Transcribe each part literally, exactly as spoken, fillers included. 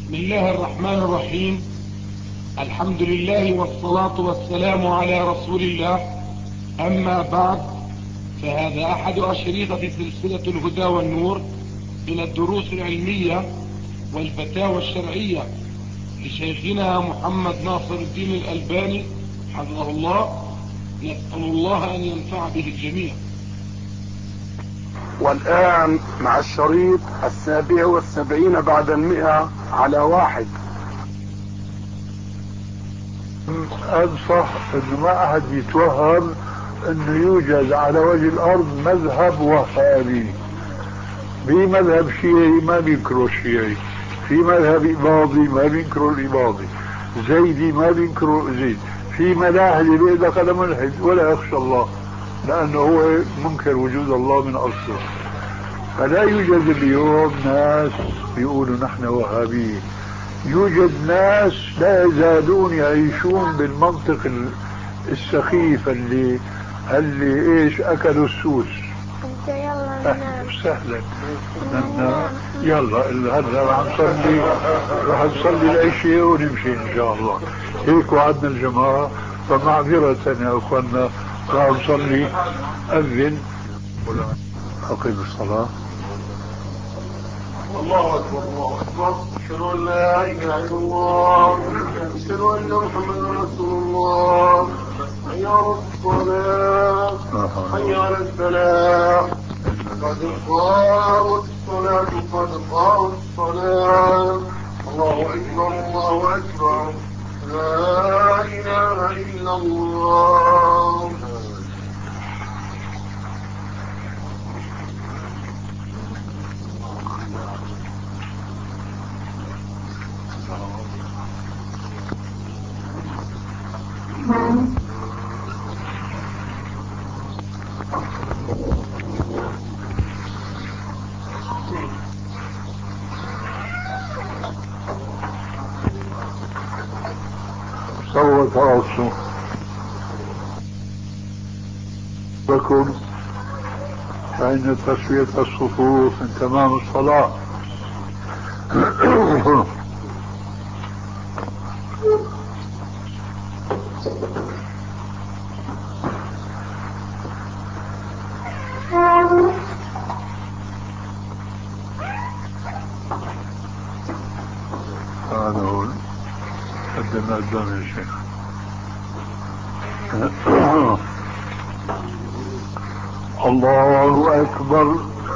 بسم الله الرحمن الرحيم. الحمد لله والصلاة والسلام على رسول الله. أما بعد، فهذا أحد أشرطة سلسلة الهدى والنور من الدروس العلمية والفتاوى الشرعية لشيخنا محمد ناصر الدين الألباني حفظه الله. نسأل الله أن ينفع به الجميع. والآن مع الشريط السابع والسبعين بعد المئة على واحد. أنصح أنه ما أحد يتوهم أنه يوجد على وجه الأرض مذهب وهابي. في مذهب شيعي ما بينكروا الشيعي، في مذهب إباضي ما بينكروا الإباضي، زيدي ما بينكروا زيد، في ملاحدة بيقول هذا ملحد ولا يخشى الله لأنه هو منكر وجود الله من أصله. فلا يوجد اليوم ناس يقولوا نحن وهابيين، يوجد ناس لا يزالون يعيشون بالمنطق السخيف اللي اللي ايش اكلوا السوس. اهلا وسهلا. يلا هلا رح نصلي رح نصلي العشاء ونمشي ان شاء الله. هيك وعدنا الجماعة، فمعذرة يا اخوانا رح نصلي. اذن اقيم الصلاة. الله أكبر الله أكبر. أشهد أن لا إله إلا الله، أشهد أن محمدا رسول الله. حي على الصلاة، حي على الفلاح، قد قامت الصلاة، قد قامت الصلاة. الله أكبر الله أكبر، لا إله إلا الله. صوت راسه لكم، فإن تسوية الصفوف من تمام الصلاة. هذا هو قدم قدام يا شيخ. الله أكبر.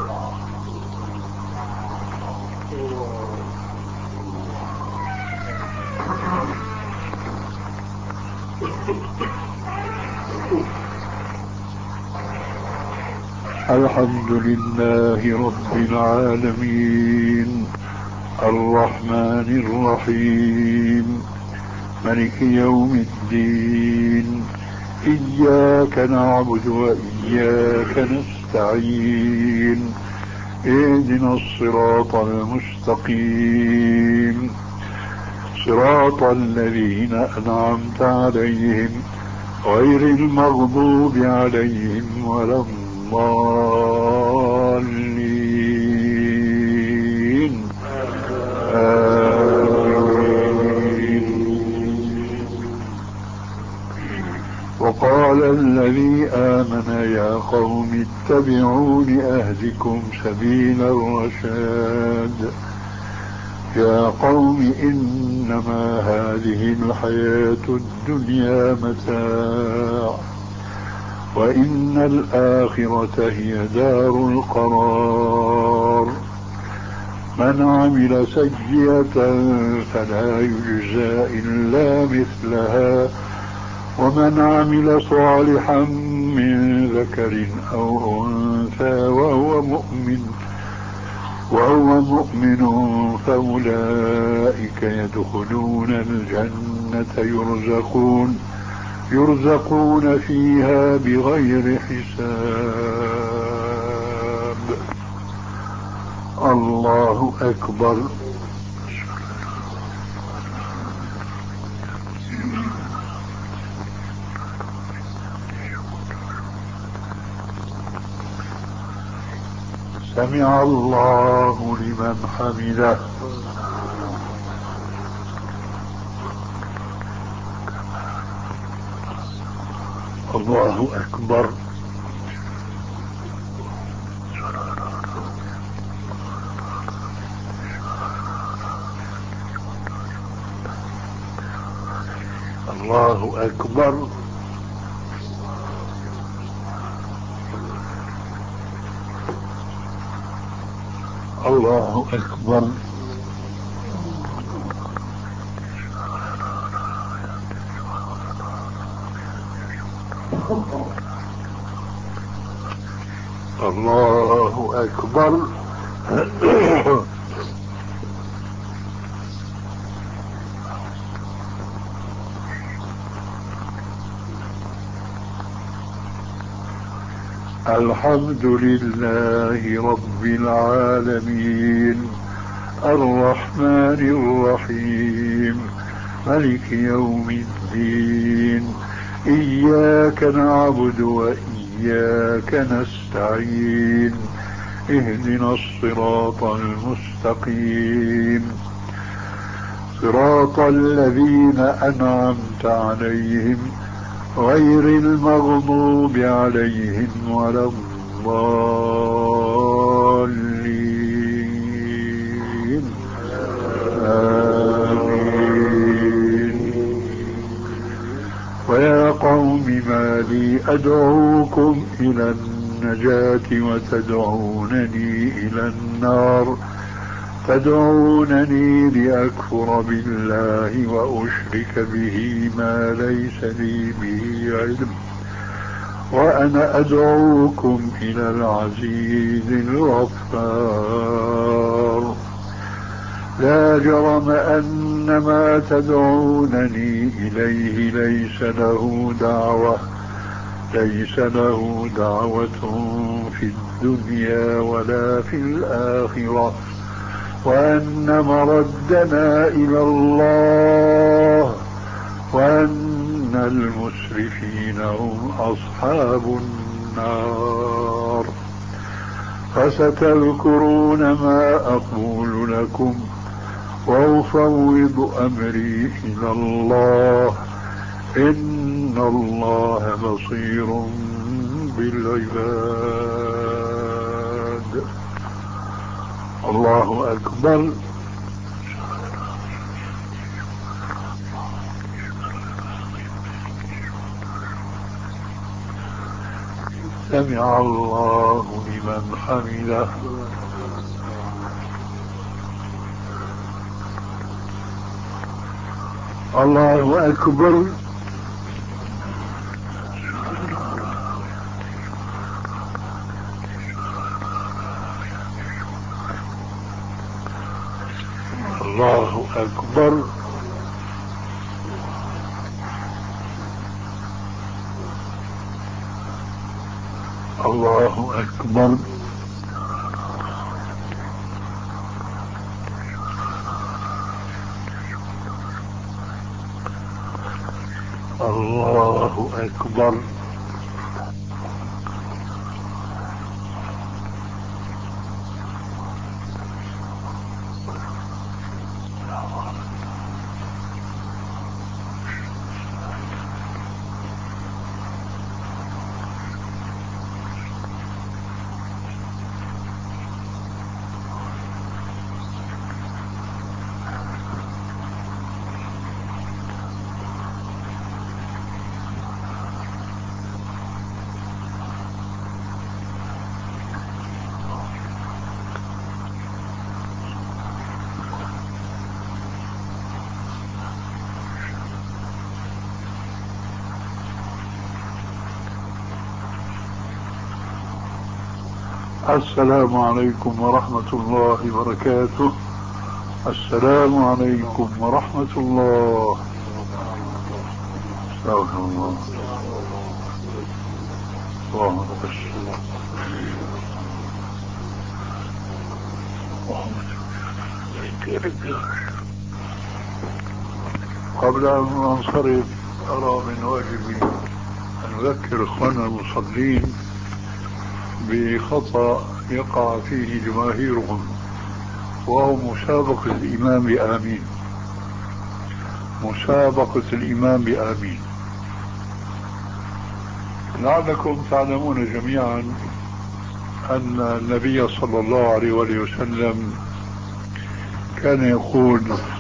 الحمد لله رب العالمين، الرحمن الرحيم، ملك يوم الدين، إياك نعبد وإياك نستعين، اهدنا الصراط المستقيم، صراط الذين أنعمت عليهم غير المغضوب عليهم ولا الضالين. وقال الذي آمن يا قوم اتبعون أهدكم سبيل الرشاد. يا قوم إنما هذه الحياة الدنيا متاع، وإن الآخرة هي دار القرار. من عمل سيئة فلا يجزى إلا مثلها، ومن عمل صالحا من ذكر أو أنثى وهو مؤمن وهو مؤمن فأولئك يدخلون الجنة يرزقون يرزقون فيها بغير حساب. الله أكبر. سمع الله لمن حمده. الله أكبر. الله أكبر. الله أكبر. الله أكبر. الحمد لله رب العالمين الرحمن الرحيم ملك يوم الدين إياك نعبد وإياك نستعين اهدنا الصراط المستقيم صراط الذين أنعمت عليهم غير المغضوب عليهم ولا الضالين آمين. ويا قوم ما لي أدعوكم إلى النجاة وتدعونني إلى النار تدعونني لأكفر بالله وأشرك به ما ليس لي به علم وأنا أدعوكم إلى العزيز الغفار. لا جرم أن ما تدعونني إليه ليس له دعوة ليس له دعوة في الدنيا ولا في الآخرة وأن مردنا إلى الله وأن المسرفين هم أصحاب النار. فستذكرون ما أقول لكم وأفوض أمري إلى الله إن الله بصير بالعباد. الله أكبر. سمع الله لمن حمده. الله أكبر. الله أكبر. الله أكبر. الله أكبر. السلام عليكم ورحمة الله وبركاته. السلام عليكم ورحمة الله. استغفر الله. اللهم قبل أن ننصرف أرى من واجبي أن أذكر إخواننا المصلين بخطأ يقع فيه جماهيرهم وهو مسابقة الإمام بآمين. مسابقة الإمام بآمين لعلكم تعلمون جميعا أن النبي صلى الله عليه وآله وسلم كان يقول: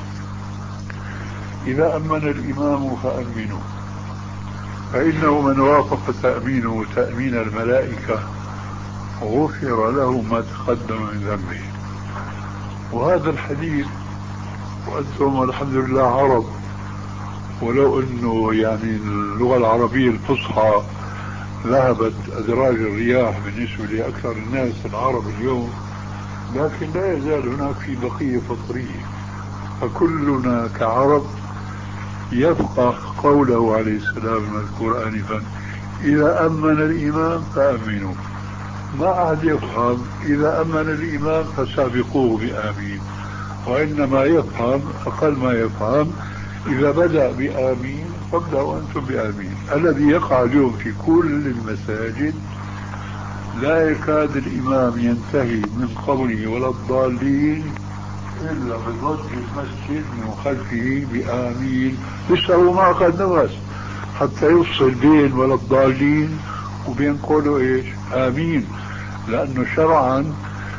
إذا أمن الإمام فأمنوا، فإنه من وافق تأمينه تأمين الملائكة غفر له ما تقدم من ذنبه. وهذا الحديث، وأنتم الحمد لله عرب، ولو أنه يعني اللغة العربية الفصحى ذهبت أدراج الرياح بالنسبة لأكثر الناس العرب اليوم، لكن لا يزال هناك في بقية فطرية، فكلنا كعرب يفقه قوله عليه السلام المذكور آنفا: إذا أمن الإمام فأمنوا. ما أحد يفهم إذا أمن الإمام فسابقوه بآمين، وإنما يفهم أقل ما يفهم إذا بدأ بآمين فابدأوا أنتم بآمين. الذي يقع اليوم في كل المساجد لا يكاد الإمام ينتهي من قوله ولا الضالين إلا بضج المسجد من خلفه بآمين، لسه هو ما أخذ نفس حتى يفصل بين ولا الضالين وبين قوله إيش آمين، لأنه شرعا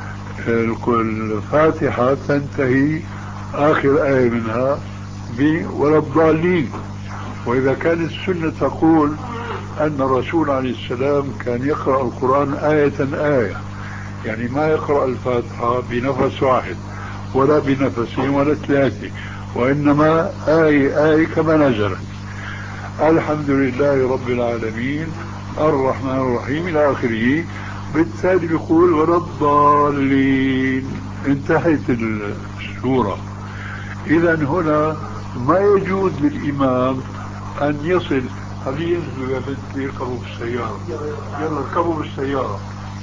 الفاتحة تنتهي آخر آية منها ب ولا الضالين. وإذا كانت السنة تقول أن الرسول عليه السلام كان يقرأ القرآن آية آية، يعني ما يقرأ الفاتحة بنفس واحد ولا بنفسين ولا ثلاثة، وإنما آية آية كما نزلت: الحمد لله رب العالمين الرحمن الرحيم إلى آخره. بالتالي بيقول ولا الضالين، انتهت السورة. إذا هنا ما يجوز للإمام أن يصل. هل ينزلوا يا بنت يركبوا بالسيارة؟ يلا اركبوا بالسيارة.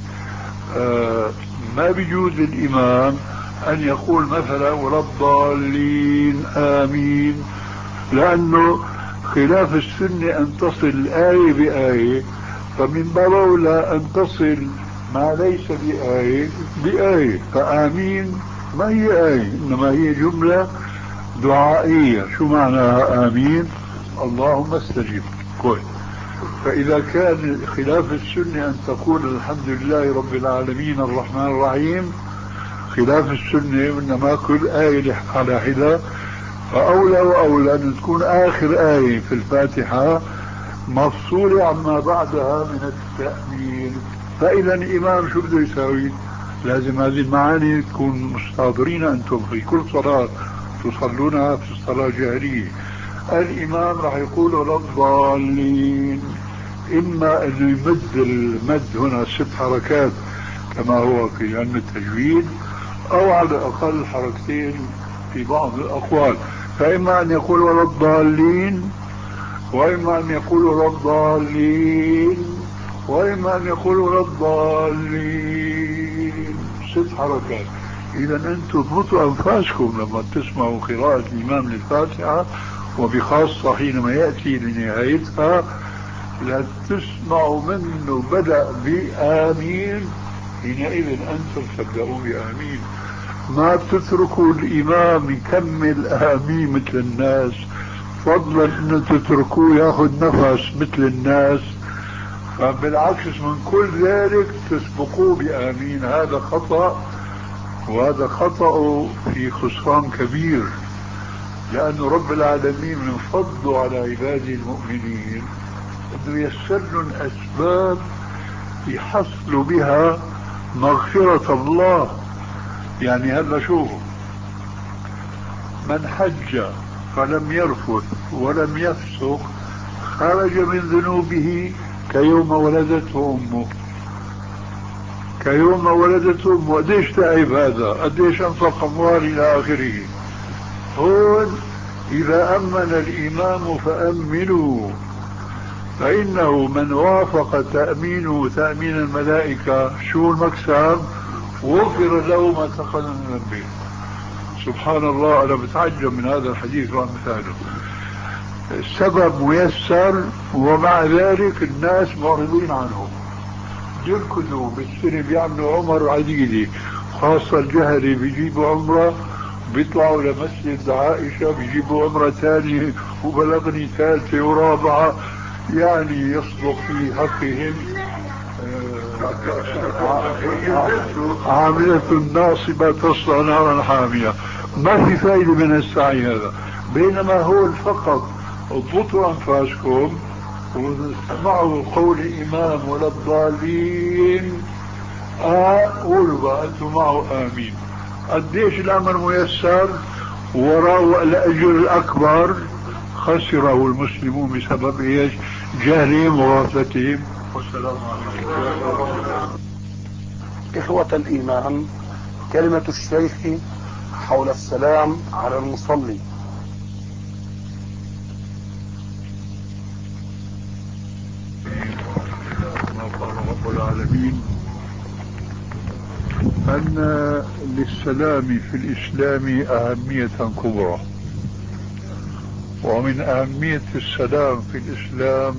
آه ما بيجوز للإمام أن يقول مثلا ولا الضالين آمين، لأنه خلاف السنة أن تصل آية بآية، فمن باب أولى أن تصل ما ليس بآية بآية. فآمين ما هي آية، إنما هي جملة دعائية. شو معناها آمين؟ اللهم استجب. كويس. فإذا كان خلاف السنة أن تقول الحمد لله رب العالمين الرحمن الرحيم، خلاف السنة إنما كل آية على حدة، فأولى وأولى أن تكون آخر آية في الفاتحة مفصولة عما بعدها من التأمين. فإذا الإمام شو بده يساوي؟ لازم هذه المعاني تكون مستحضرين أنتم في كل صلاة تصلونها في الصلاة الجهرية. الإمام راح يقول ولا الضالين، إما أنه يمد المد هنا ست حركات كما هو في علم التجويد، أو على الأقل حركتين في بعض الأقوال. فإما أن يقول ولا الضالين، وإما أن يقول ولا الضالين، وإما أن يقول ولا الضالين، ست حركات. إذا أنتم اضبطوا أنفاسكم لما تسمعوا قراءة الإمام للفاتحة، وبخاصة حينما يأتي لنهايتها لا تسمعوا منه بدأ بآمين، حينئذ أنتم تبدأوا بآمين. ما تتركوا الإمام يكمل آمين مثل الناس، فضلا أن تتركوه ياخذ نفس مثل الناس، فبالعكس من كل ذلك تسبقوه بآمين. هذا خطأ، وهذا خطأ في خسران كبير، لأن رب العالمين من فضله على عباده المؤمنين أنه يسر لهم أسباب يحصلوا بها مغفرة الله. يعني هذا شوفوا، من حج فلم يرفث ولم يفسق خرج من ذنوبه كيوم ولدته أمه. كيوم ولدته أمه، قديش تعب هذا، قديش أنفق أموال إلى آخره. هون إذا أمن الإمام فأمنوا، فإنه من وافق تأمينه تأمين الملائكة شو المكسب؟ غفر له ما تقدم من ذنبه. سبحان الله، أنا بتعجب من هذا الحديث وأمثاله. السبب ميسر، ومع ذلك الناس معرضين عنه. يركضوا بالسنة بيعملوا عمر عديدة، خاصة الجهري بيجيبوا عمرة، بيطلعوا لمسجد عائشة بيجيبوا عمرة ثانية، وبلغني ثالثة ورابعة. يعني يصدق في حقهم عاملة ناصبة تصلى نارا حامية. ما في فائدة من السعي هذا، بينما هو فقط اضبطوا أنفاسكم واسمعوا قول الإمام ولا الضالين، قولوا بقى أنتم معه آمين. قديش الأمر ميسر، وراء الأجر الأكبر خسره المسلمون بسبب إيش؟ جهلهم وغفلتهم. والسلام عليكم. إخوة الإيمان، كلمة الشيخ حول السلام على المصلي. ما قال رب العالمين أن للسلام في الإسلام أهمية كبرى، ومن أهمية السلام في الإسلام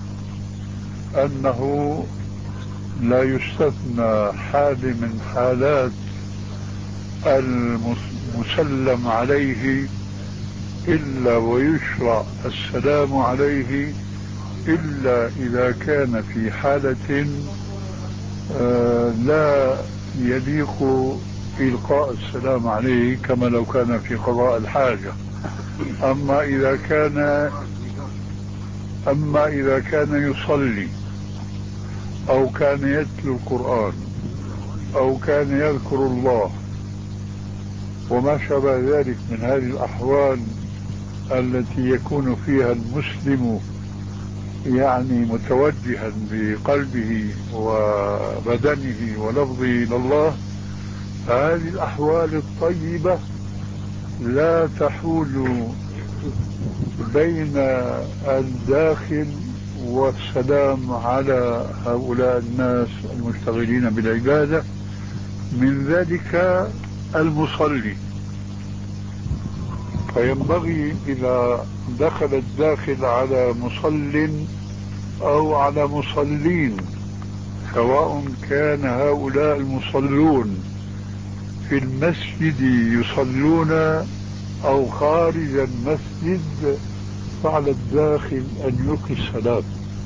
أنه لا يستثنى حال من حالات المسلم عليه إلا ويشرع السلام عليه، إلا إذا كان في حالة لا يليق إلقاء السلام عليه، كما لو كان في قضاء الحاجة. أما إذا كان أما إذا كان يصلي أو كان يتلو القرآن أو كان يذكر الله وما شابه ذلك من هذه الأحوال التي يكون فيها المسلم يعني متوجها بقلبه وبدنه ولفظه إلى الله، هذه الأحوال الطيبة لا تحول بين الداخل والسلام على هؤلاء الناس المشتغلين بالعبادة، من ذلك المصلي. فينبغي إذا دخل الداخل على مصل أو على مصلين، سواء كان هؤلاء المصلون في المسجد يصلون أو خارج المسجد، فعلى الداخل أن يلقي السلام،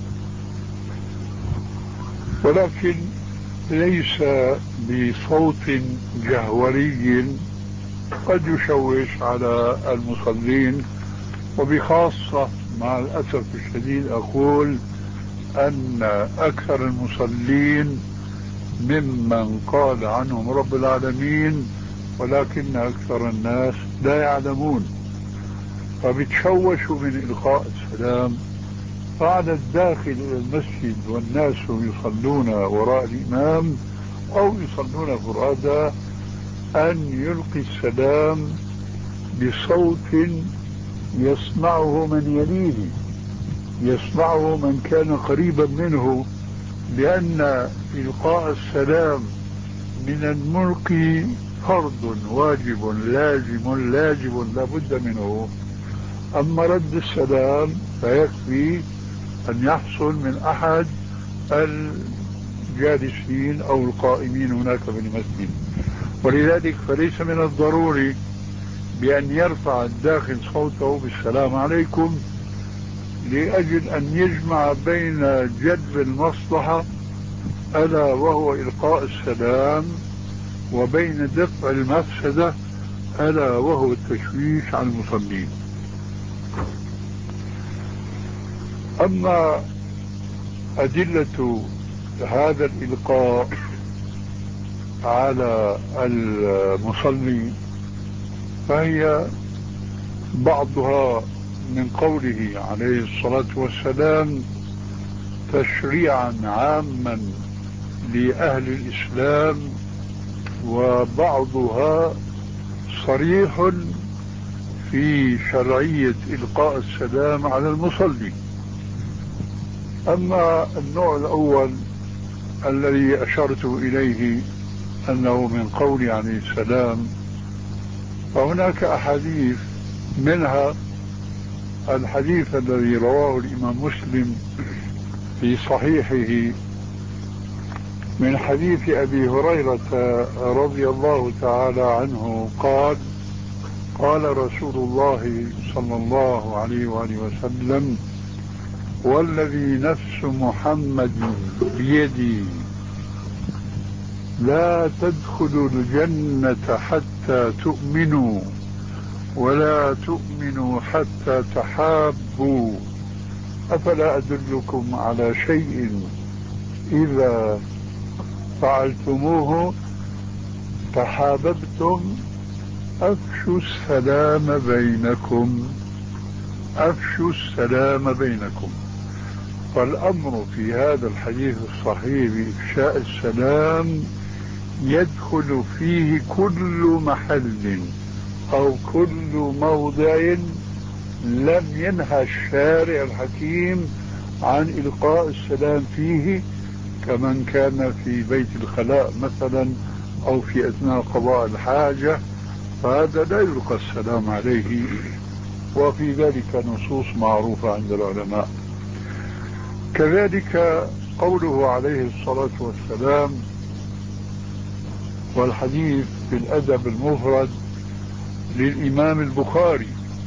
ولكن ليس بصوت جهوري قد يشوش على المصلين. وبخاصة مع الأسف الشديد أقول أن أكثر المصلين ممن قال عنهم رب العالمين ولكن أكثر الناس لا يعلمون، فبتشوشوا من إلقاء السلام. فعلى الداخل إلى المسجد والناس يصلون وراء الإمام أو يصلون فرادى أن يلقي السلام بصوت يسمعه من يليه، يسمعه من كان قريبا منه، لأن إلقاء السلام من الملقي فرض واجب لازم لازم لا بد منه. أما رد السلام فيكفي أن يحصل من أحد الجالسين أو القائمين هناك في المسجد. ولذلك فليس من الضروري بأن يرفع الداخل صوته بالسلام عليكم لأجل أن يجمع بين جلب المصلحة ألا وهو إلقاء السلام وبين دفع المفسدة ألا وهو التشويش على المصلين. أما أدلة هذا الإلقاء على المصلي فهي بعضها من قوله عليه الصلاة والسلام تشريعا عاما لأهل الإسلام، وبعضها صريح في شرعية إلقاء السلام على المصلي. أما النوع الأول الذي أشرت إليه أنه من قول عليه السلام، فهناك أحاديث، منها الحديث الذي رواه الإمام مسلم في صحيحه من حديث أبي هريرة رضي الله تعالى عنه قال قال رسول الله صلى الله عليه وآله وسلم والذي نفس محمد بيدي لا تدخلوا الجنة حتى تؤمنوا ولا تؤمنوا حتى تحابوا أفلا أدلكم على شيء إذا فعلتموه تحاببتم أفشوا السلام بينكم أفشوا السلام بينكم. فالأمر في هذا الحديث الصحيح بإفشاء السلام يدخل فيه كل محل أو كل موضع لم ينهى الشارع الحكيم عن إلقاء السلام فيه، كمن كان في بيت الخلاء مثلا أو في أثناء قضاء الحاجة، فهذا لا يلقى السلام عليه، وفي ذلك نصوص معروفة عند العلماء. كذلك قوله عليه الصلاة والسلام، والحديث في الأدب المفرد للإمام البخاري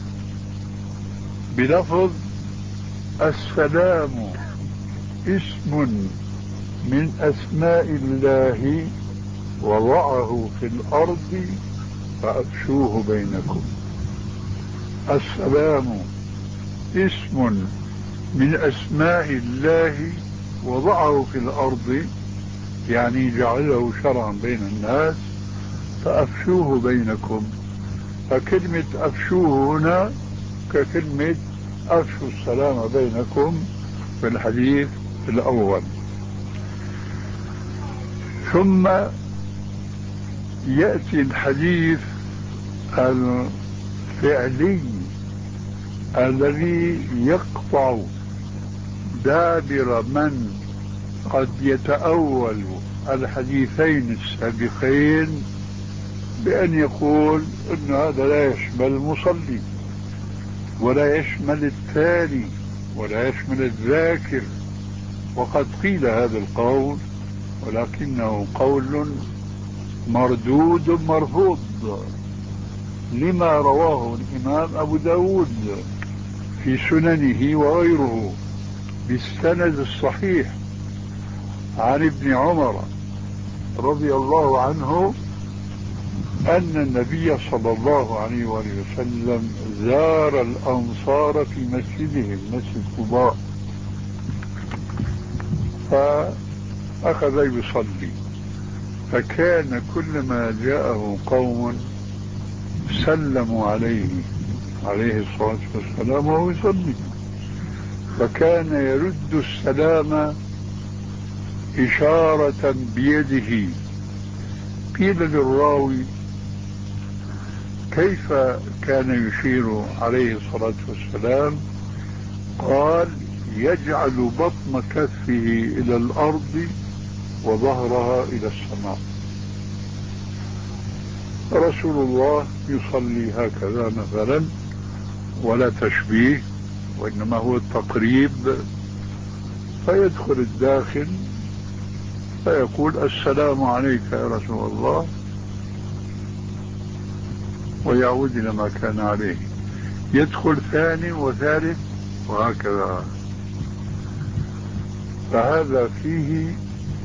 بلفظ السلام اسم من أسماء الله وضعه في الأرض فأفشوه بينكم. السلام اسم من أسماء الله وضعه في الأرض، يعني جعله شرعا بين الناس، فأفشوه بينكم. فكلمة أفشوه هنا ككلمة أفشوا السلام بينكم في الحديث الأول. ثم يأتي الحديث الفعلي الذي يقطع دابر من قد يتأول الحديثين السابقين بأن يقول أن هذا لا يشمل المصلي ولا يشمل التالي ولا يشمل الذاكر. وقد قيل هذا القول، ولكنه قول مردود مرفوض لما رواه الإمام أبو داود في سننه وغيره بالسند الصحيح عن ابن عمر رضي الله عنه أن النبي صلى الله عليه وآله وسلم زار الأنصار في مسجدهم مسجد قباء، فأخذ يصلي، فكان كلما جاءه قوم سلموا عليه عليه الصلاة والسلام وهو يصلي، فكان يرد السلام إشارة بيده. قيل للراوي كيف كان يشير عليه الصلاة والسلام؟ قال يجعل بطن كفه إلى الأرض وظهرها إلى السماء. رسول الله يصلي هكذا مثلا، ولا تشبيه وإنما هو التقريب، فيدخل الداخل فيقول السلام عليك يا رسول الله ويعود إلى ما كان عليه، يدخل ثاني وثالث وهكذا. فهذا فيه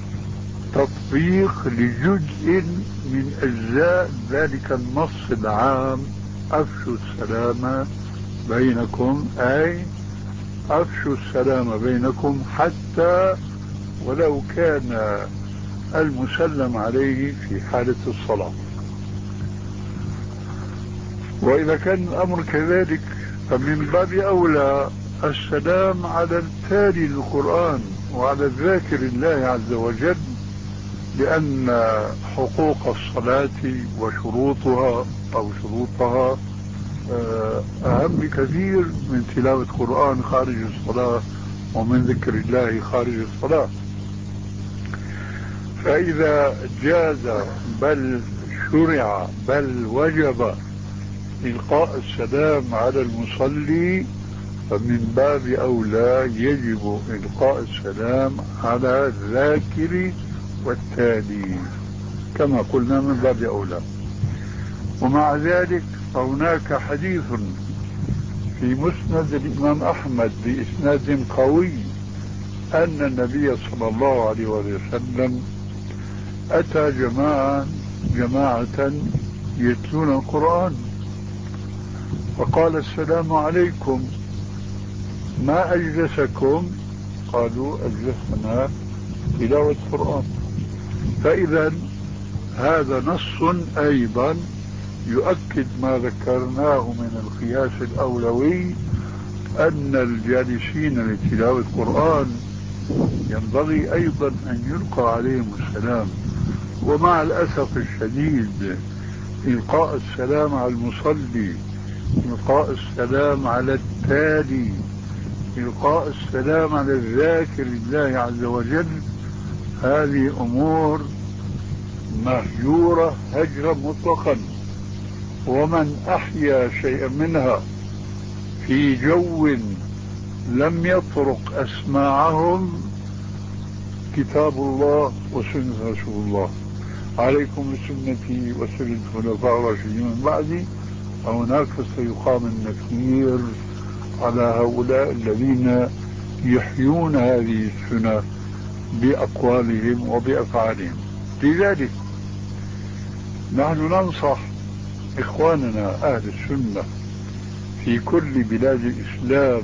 تطبيق لجزء من أجزاء ذلك النص العام أفشوا السلام بينكم، أي أفشوا السلام بينكم حتى ولو كان المسلم عليه في حالة الصلاة. وإذا كان الأمر كذلك فمن باب أولى السلام على التالي للقرآن وعلى الذاكر الله عز وجل، لأن حقوق الصلاة وشروطها أو شروطها أهم بكثير من تلاوة القرآن خارج الصلاة ومن ذكر الله خارج الصلاة. فإذا جاز بل شرع بل وجب إلقاء السلام على المصلي، فمن باب أولى يجب إلقاء السلام على الذاكر والتالي كما قلنا من باب أولى. ومع ذلك فهناك حديث في مسند الإمام أحمد بإسناد قوي أن النبي صلى الله عليه وسلم أتى جماعة جماعة يتلون القرآن فقال السلام عليكم ما أجلسكم؟ قالوا أجلسنا تلاوة القرآن. فإذا هذا نص أيضا يؤكد ما ذكرناه من القياس الأولوي أن الجالسين لتلاوة القرآن ينبغي أيضا أن يلقى عليهم السلام. ومع الأسف الشديد إلقاء السلام على المصلي، إلقاء السلام على التالي، إلقاء السلام على الذاكر لله عز وجل، هذه أمور مهجورة هجرا مطلقا. ومن أحيا شيئا منها في جو لم يطرق أسماعهم كتاب الله وسنة رسول الله. عليكم بسنتي وسنة الخلفاء الراشدين من بعدي، هناك سيقام النكير على هؤلاء الذين يحيون هذه السنة بأقوالهم وبأفعالهم. لذلك نحن ننصح إخواننا أهل السنة في كل بلاد الإسلام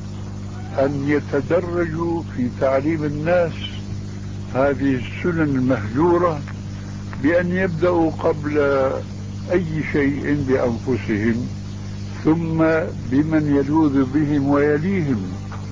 أن يتدرجوا في تعليم الناس هذه السنن المهجورة، بأن يبدأوا قبل أي شيء بأنفسهم، ثم بمن يلوذ بهم ويليهم،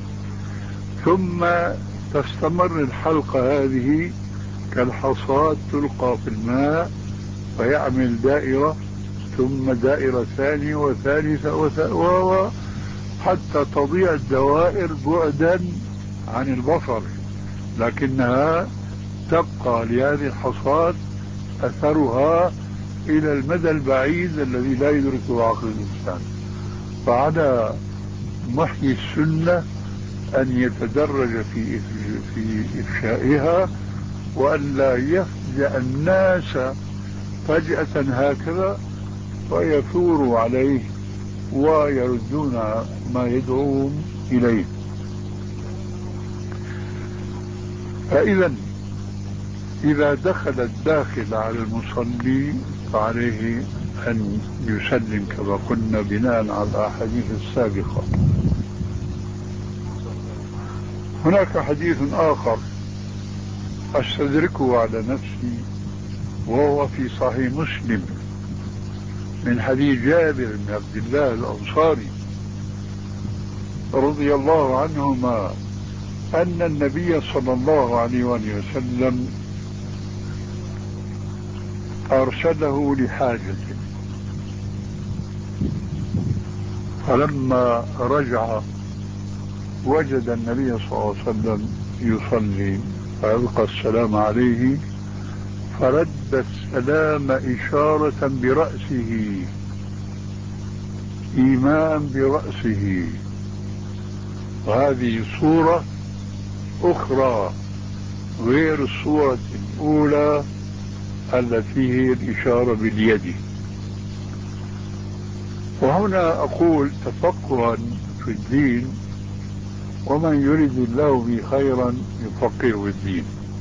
ثم تستمر الحلقة هذه كالحصاد تلقى في الماء ويعمل دائرة، ثم دائرة ثانية وثالثة وثالثة حتى تضيع الدوائر بعدا عن البصر، لكنها تبقى لهذه الحصاد أثرها إلى المدى البعيد الذي لا يدركه عقل الإنسان. فعلى محيي السنة أن يتدرج في في إفشائها، وأن لا يفجأ الناس فجأة هكذا ويثوروا عليه ويردون ما يدعوهم إليه. فإذا إذا دخل الداخل على المصلي فعليه أن يسلم كما قلنا بناء على الأحاديث السابقة. هناك حديث آخر أستدركه على نفسي وهو في صحيح مسلم من حديث جابر بن عبد الله الأنصاري رضي الله عنهما أن النبي صلى الله عليه وسلم أرسله لحاجة، فلما رجع وجد النبي صلى الله عليه وسلم يصلي فألقى السلام عليه، فرد السلام إشارة برأسه، إيماء برأسه. وهذه صورة أخرى غير الصورة الأولى التي هي الإشارة باليد. وهنا أقول تفقها في الدين، ومن يريد الله به خيرا يفقهه في الدين.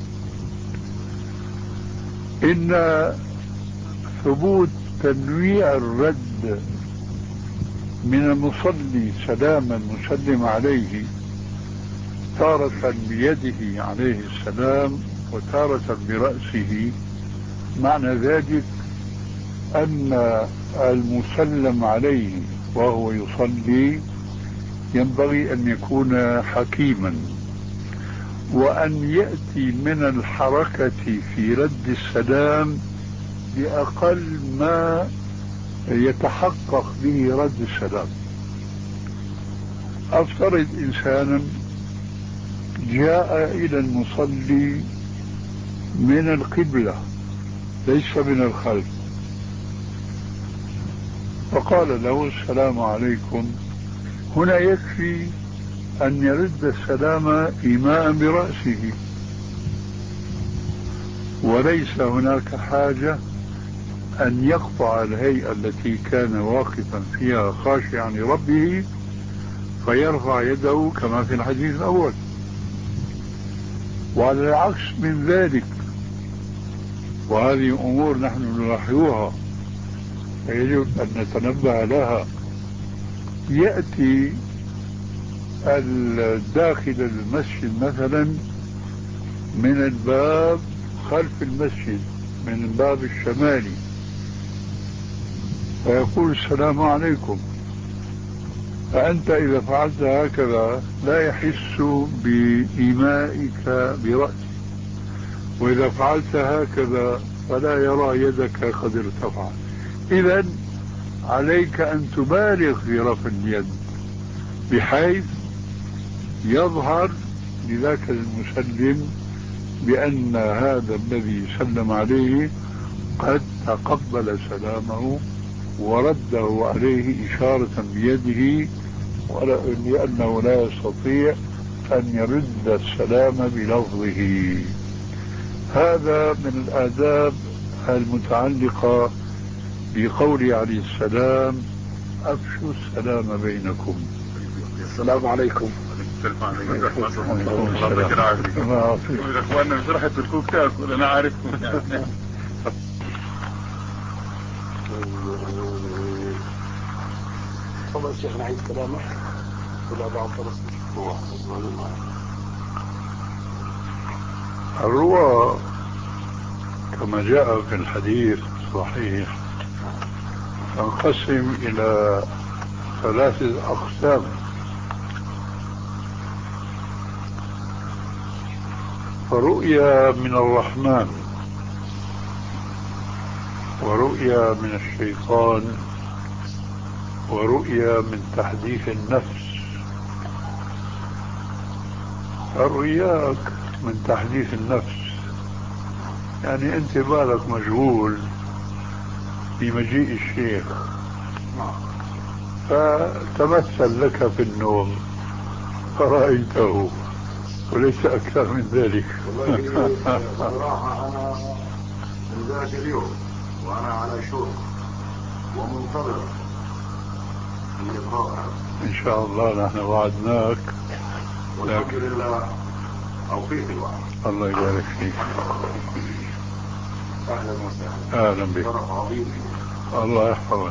إن ثبوت تنويع الرد من المصلي سلاما مسلم عليه تارة بيده عليه السلام وتارة برأسه، معنى ذلك أن المسلم عليه وهو يصلي ينبغي أن يكون حكيما، وأن يأتي من الحركة في رد السلام بأقل ما يتحقق به رد السلام. أفترض إنسانا جاء إلى المصلي من القبلة ليس من الخلف، فقال له السلام عليكم، هنا يكفي أن يرد السلام إيماء برأسه، وليس هناك حاجة أن يقطع الهيئة التي كان واقفا فيها خاشعا لربه فيرفع يده كما في الحديث الأول. وعلى العكس من ذلك، وهذه أمور نحن نلاحظها فيجب أن نتنبه لها، يأتي الداخل المسجد مثلا من الباب خلف المسجد من الباب الشمالي فيقول السلام عليكم، فأنت إذا فعلت هكذا لا يحس بإيمائك برأسك، وإذا فعلت هكذا فلا يرى يدك قد ارتفعت. إذن عليك أن تبالغ في رفع اليد بحيث يظهر لذاك المسلم بأن هذا الذي سلم عليه قد تقبل سلامه ورده عليه إشارة بيده، لأنه لا يستطيع أن يرد السلام بلفظه. هذا من الآداب المتعلقة بقوله عليه السلام: أفشوا السلام بينكم. السلام عليكم. الله يعطيك العافية. اخواننا مش راح تركوك تاكل، انا عارفكم يعني. تفضل شيخ نعيد كلامك ولا بعض درس الرؤى كما جاء في الحديث الصحيح تنقسم إلى ثلاثة أقسام. فرؤيا من الرحمن، ورؤيا من الشيطان، ورؤيا من تحديث النفس. الرؤياك من تحديث النفس يعني أنت بالك مشغول بمجيء الشيخ فتمثل لك في النوم فرأيته وليس أكثر من ذلك. والله صراحة أنا من ذاك اليوم وأنا على شوق ومنتظر اللقاء إن شاء الله. نحن وعدناك والحمد لله أوفيت الوعد. الله يبارك فيك. أهلا وسهلا. أهلا بك. شرف عظيم. الله يحفظك.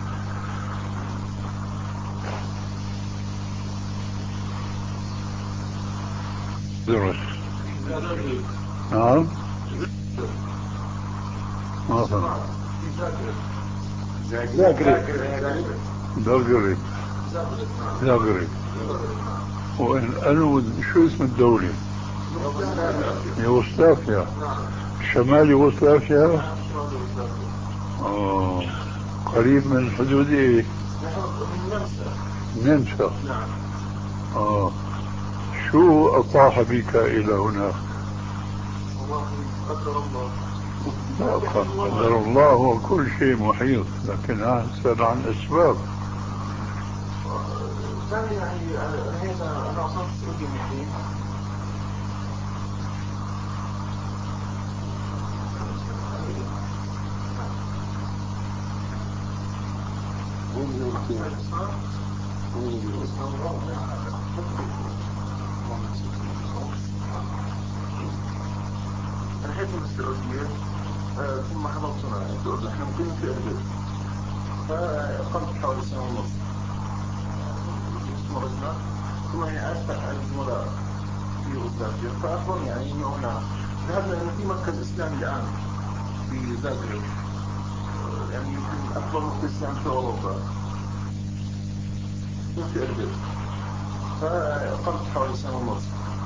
درس. نعم. ما فهم. زاغرب. زاغرب. زاغرب. وإن قالوا شو اسم الدولة؟ يوغوسلافيا. شمال يوغوسلافيا. آه. قريب من حدود ايه؟ النمسا. نعم. آه. شو أطاح بك إلى هنا؟ والله قدر الله. لا قدر الله، هو كل شيء محيط، لكن أسأل عن أسباب. كان يعني نهيت أنا وصلت سعودي الحين. أنا حيث من السعودية ثم حضرتنا يعني في أردن، احنا مقيمين في أردن، فقمت حوالي سنة ونص مرضنا، ثم يعني عرفت عن الزملاء في يوغوسلافيا فأخبرني يعني إنه هنا ذهبنا إنه في مركز إسلامي الآن في زاغرب، يعني يمكن أكبر مركز إسلامي في أوروبا في أردن، فقمت حوالي سنة ونص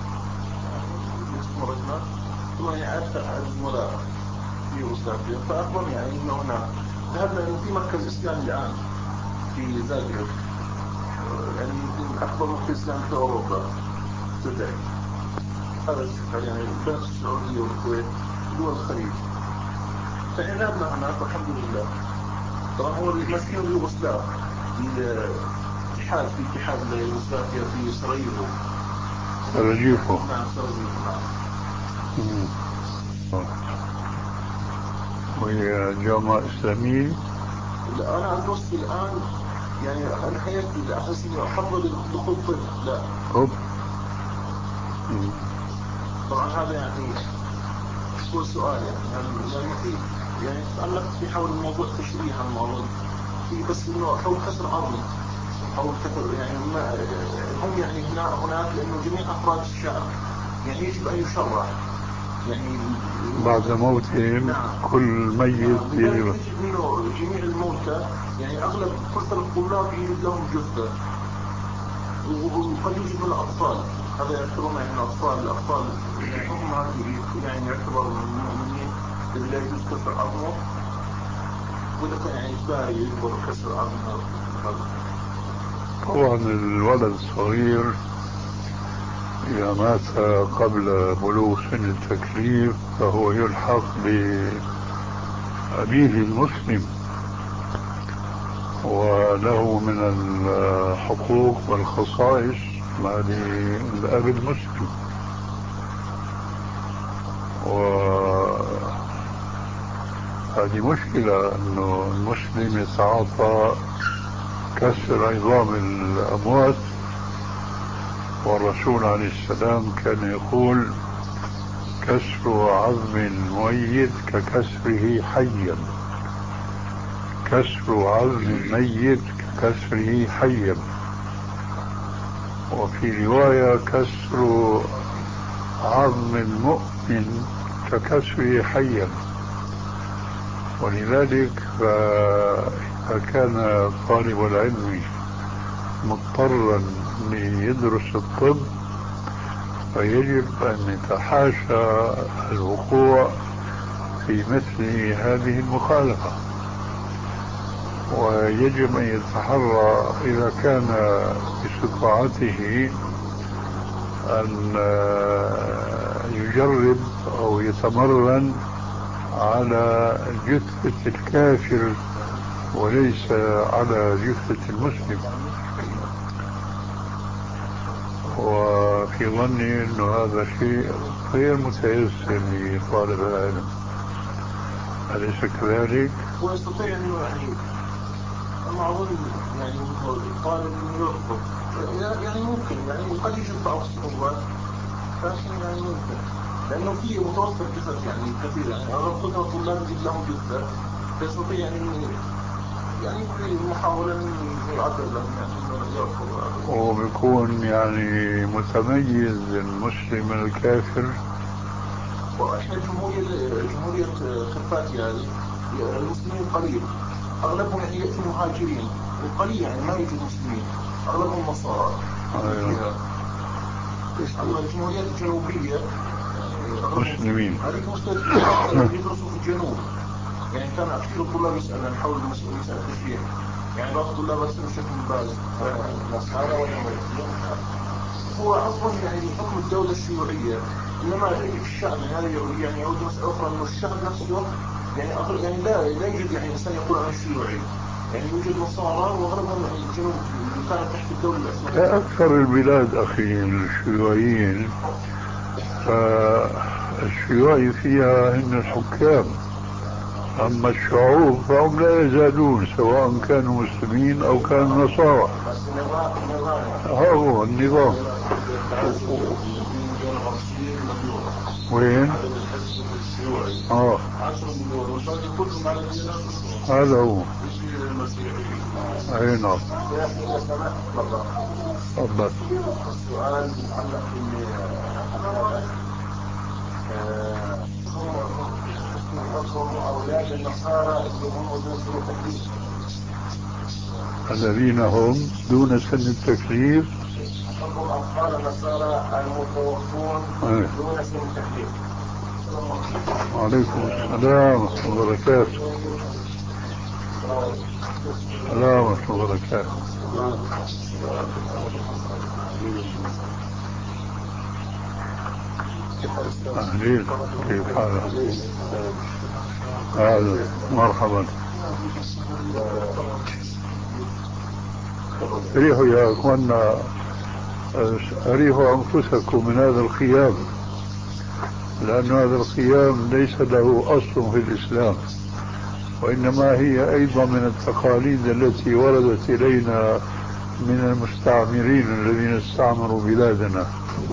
مرضنا، ثم يعني عرفت عن الزملاء في يوغوسلافيا فأخبرني يعني إنه هنا ذهبنا إنه في مركز إسلامي الآن في زاغرب، يعني يمكن أكبر مركز إسلامي في أوروبا تدعي. هذا الشكل يعني بين السعودية والكويت ودول الخليج. فإحنا ذهبنا هناك والحمد لله. طبعا هو المسكين اليوغوسلاف في اتحاد في اتحاد يوغوسلافيا في سراييفو. سراييفو. نعم سراييفو. نعم. وهي جامعة إسلامية؟ لا أنا أدرس الآن يعني أنا حياتي أحس إني أفضل دخول طب لا. طب طبعا هذا يعني هو سؤال يعني يعني في يعني تألقت في حول الموضوع تشريحا الموضوع في بس إنه حول كسر عظم أو كسر يعني ما هم يعني هنا هناك لأنه جميع أفراد الشعب يعني يجب أن يشرح يعني بعد موتهم. نعم. كل ميت لذلك تجد إنه جميع الموتى يعني أغلب كثر الطلاب يوجد لهم جثة وقد يوجد من الأطفال هذا يعتبرون يعني الأطفال الأطفال يعني هم يعني يعتبر من المؤمنين الذي لا يجوز كسر عظمه وإذا كان يعني إجباري يجبر كسر عظمه. طبعا الولد الصغير إذا مات قبل بلوغ سن التكليف فهو يلحق بأبيه المسلم وله من الحقوق والخصائص مع الأب المسلم. وهذه مشكلة أنه المسلم يتعاطى كسر عظام الأموات، والرسول عليه السلام كان يقول كسر عظم الميت ككسره حيا، كسر عظم الميت ككسره حيا. وفي رواية كسر عظم المؤمن ككسره حيا. ولذلك فإذا كان طالب العلم مضطرا ليدرس الطب فيجب أن يتحاشى الوقوع في مثل هذه المخالفة، ويجب أن يتحرى إذا كان باستطاعته أن يجرب أو يتمرن على جثة الكافر وليس على جثة المسلم. وفي ظني أنه هذا شيء غير متيسر لطالب العلم، أليس كذلك؟ ويستطيع أنه يعني أنا أظن يعني الطالب أنه يرفض يعني ممكن يعني قد يجب بعض الصعوبات لكن يعني ممكن لأنه في متوفر جثث يعني كثير يعني أغلب قدرة الطلاب يجب لهم جثة فيستطيع يعني يعني محاولة أن يعدل لهم يعني يرفض. وبيكون يعني متميز المسلم من الكافر. وإحنا الجمهورية جمهورية خرفاتي هذه المسلمين قليل أغلبهم يعني يأتوا مهاجرين وقليل يعني ما يوجد مسلمين أغلبهم نصارى. أيوة. أما الجمهوريات الجنوبية يعني مسلمين هذيك مسلمين يدرسوا في الجنوب يعني كان كثير الطلاب يسألون حول مسألة التشريح يعني بعض الطلاب أسألوا الشيخ بن باز نصارى ولا مسلمين. هو أصلا يعني حكم الدولة الشيوعية إنما الشعب يعني هذا يعني يعود مسألة أخرى إنه الشعب نفسه يعني يعني لا لا يوجد يعني إنسان يقول أنا شيوعي يعني يوجد نصارى وغالبهم يعني الجنوب اللي كانت تحت الدولة العثمانية. كأكثر البلاد أخي الشيوعيين فالشيوعي فيها هن الحكام، أما الشعوب فهم لا يزالون سواء كانوا مسلمين أو كانوا نصارى. ها هو النظام. وين؟ آه. هذا هو. أي نعم. تفضل. السؤال يتعلق بأولاد النصارى الذين هم دون سن التكليف. حكم أطفال النصارى المتوفون دون سن التكليف. وعليكم السلام ورحمة الله وبركاته. السلام ورحمة الله وبركاته. أهلين، كيف حالك؟ أهلا مرحبا. أريحوا يا أخوانا، أريحوا أنفسكم من هذا الخيام، لأن هذا الخيام ليس له أصل في الإسلام، وإنما هي أيضا من التقاليد التي وردت إلينا من المستعمرين الذين استعمروا بلادنا.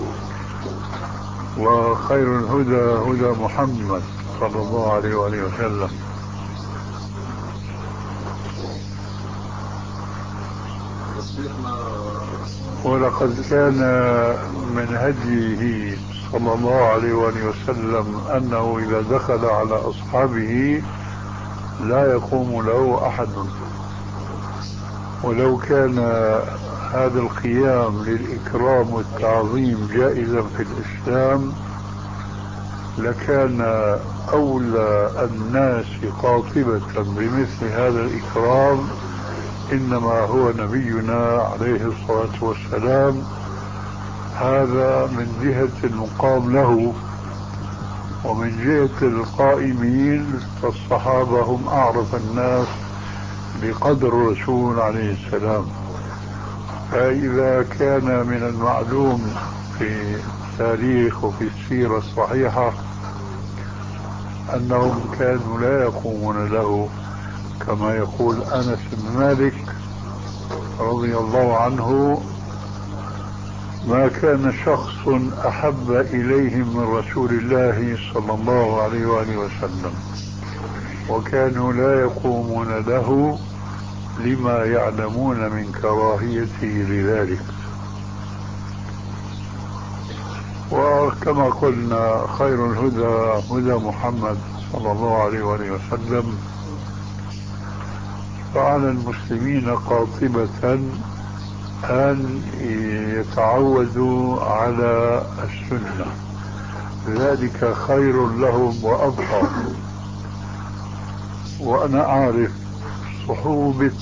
وخير الهدى هدى محمد صلى الله عليه وآله وسلم. ولقد كان من هديه صلى الله عليه وآله وسلم أنه إذا دخل على أصحابه لا يقوم له أحد. ولو كان هذا القيام للإكرام والتعظيم جائزا في الإسلام لكان أولى الناس قاطبة بمثل هذا الإكرام إنما هو نبينا عليه الصلاة والسلام. هذا من جهة المقام له، ومن جهة القائمين فالصحابة هم أعرف الناس بقدر الرسول عليه السلام. فإذا كان من المعلوم في التاريخ وفي السيرة الصحيحة أنهم كانوا لا يقومون له، كما يقول أنس بن مالك رضي الله عنه: ما كان شخص أحب إليهم من رسول الله صلى الله عليه وآله وسلم، وكانوا لا يقومون له لما يعلمون من كراهيته لذلك. وكما قلنا خير الهدى هدى محمد صلى الله عليه وآله وسلم. فعلى المسلمين قاطبة أن يتعودوا على السنة، ذلك خير لهم وأبقى. وأنا أعرف صعوبة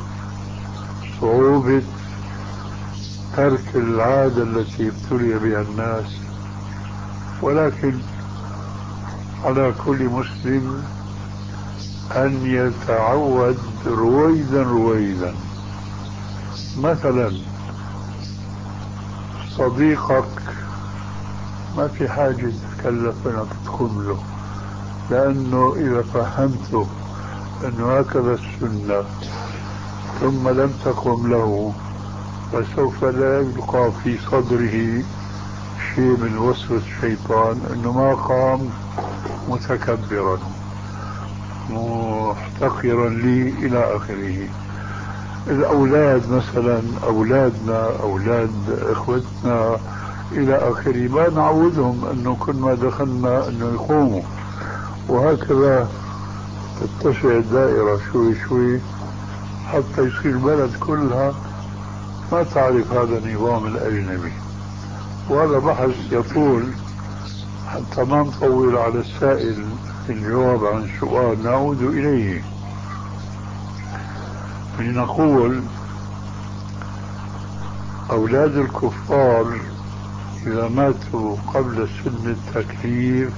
صعوبة ترك العادة التي ابتلي بها الناس، ولكن على كل مسلم أن يتعود رويدا رويدا. مثلا صديقك ما في حاجة تتكلف انك تقوم له، لأنه إذا فهمته أنه هكذا السنة ثم لم تقم له فسوف لا يبقى في صدره شيء من وسوسة الشيطان أنه ما قام متكبرا محتقرا لي إلى آخره. الأولاد مثلا، أولادنا أولاد إخوتنا إلى آخره، ما نعودهم أنه كل ما دخلنا أنه يقوموا، وهكذا تتسع الدائرة شوي شوي حتى يصير البلد كلها ما تعرف هذا النظام الأجنبي. وهذا بحث يطول حتى ما نطول على السائل الجواب عن سؤال نعود إليه. لنقول أولاد الكفار إذا ماتوا قبل سن التكليف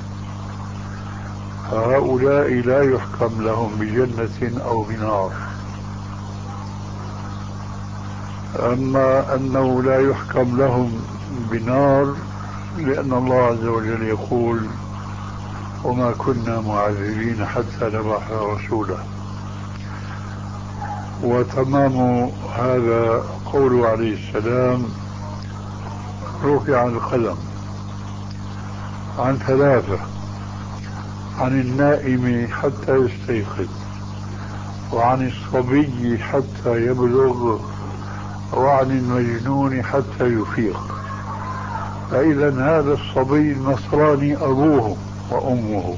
هؤلاء لا يحكم لهم بجنة أو بنار. أما أنه لا يحكم لهم بنار لأن الله عز وجل يقول: وما كنا معذبين حتى نبعث رسولا. وتمام هذا قوله عليه السلام: رفع القلم عن ثلاثة: عن النائم حتى يستيقظ، وعن الصبي حتى يبلغ، وعن المجنون حتى يفيق. فإذا هذا الصبي النصراني أبوه وأمه،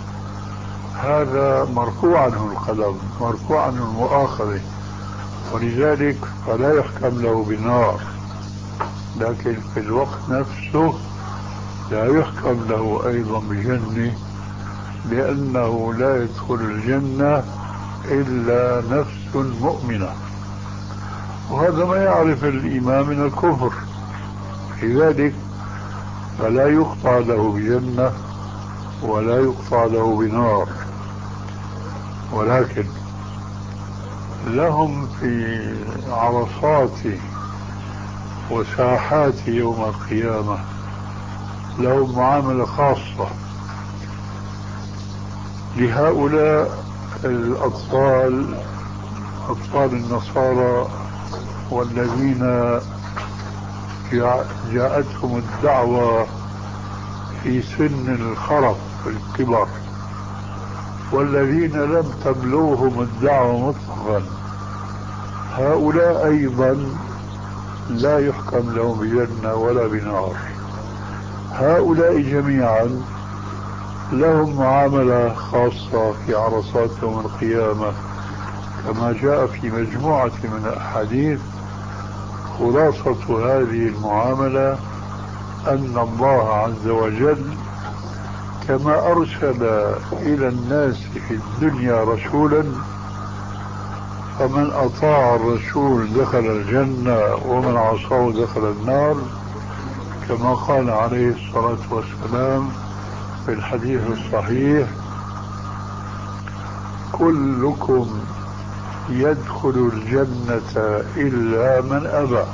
هذا مرفوع عنه القلم، مرفوع عنه المؤاخذة، ولذلك فلا يحكم له بالنار. لكن في الوقت نفسه لا يحكم له أيضا بجنة، لأنه لا يدخل الجنة إلا نفس مؤمنة، وهذا ما يعرف الإيمان من الكفر. لذلك فلا يقطع له بجنة ولا يقطع له بنار. ولكن لهم في عرصات وساحات يوم القيامة لهم معاملة خاصة. لهؤلاء الأطفال أطفال النصارى والذين جاءتهم الدعوة في سن الخرف في الكبر والذين لم تبلغهم الدعوة مطلقا، هؤلاء أيضا لا يحكم لهم بجنة ولا بنار. هؤلاء جميعا لهم معاملة خاصة في عرصات يوم القيامة كما جاء في مجموعة من الأحاديث. خلاصة هذه المعاملة أن الله عز وجل كما أرسل إلى الناس في الدنيا رسولا، فمن أطاع الرسول دخل الجنة ومن عصاه دخل النار، كما قال عليه الصلاة والسلام في الحديث الصحيح: كلكم يدخل الجنة إلا من أبى.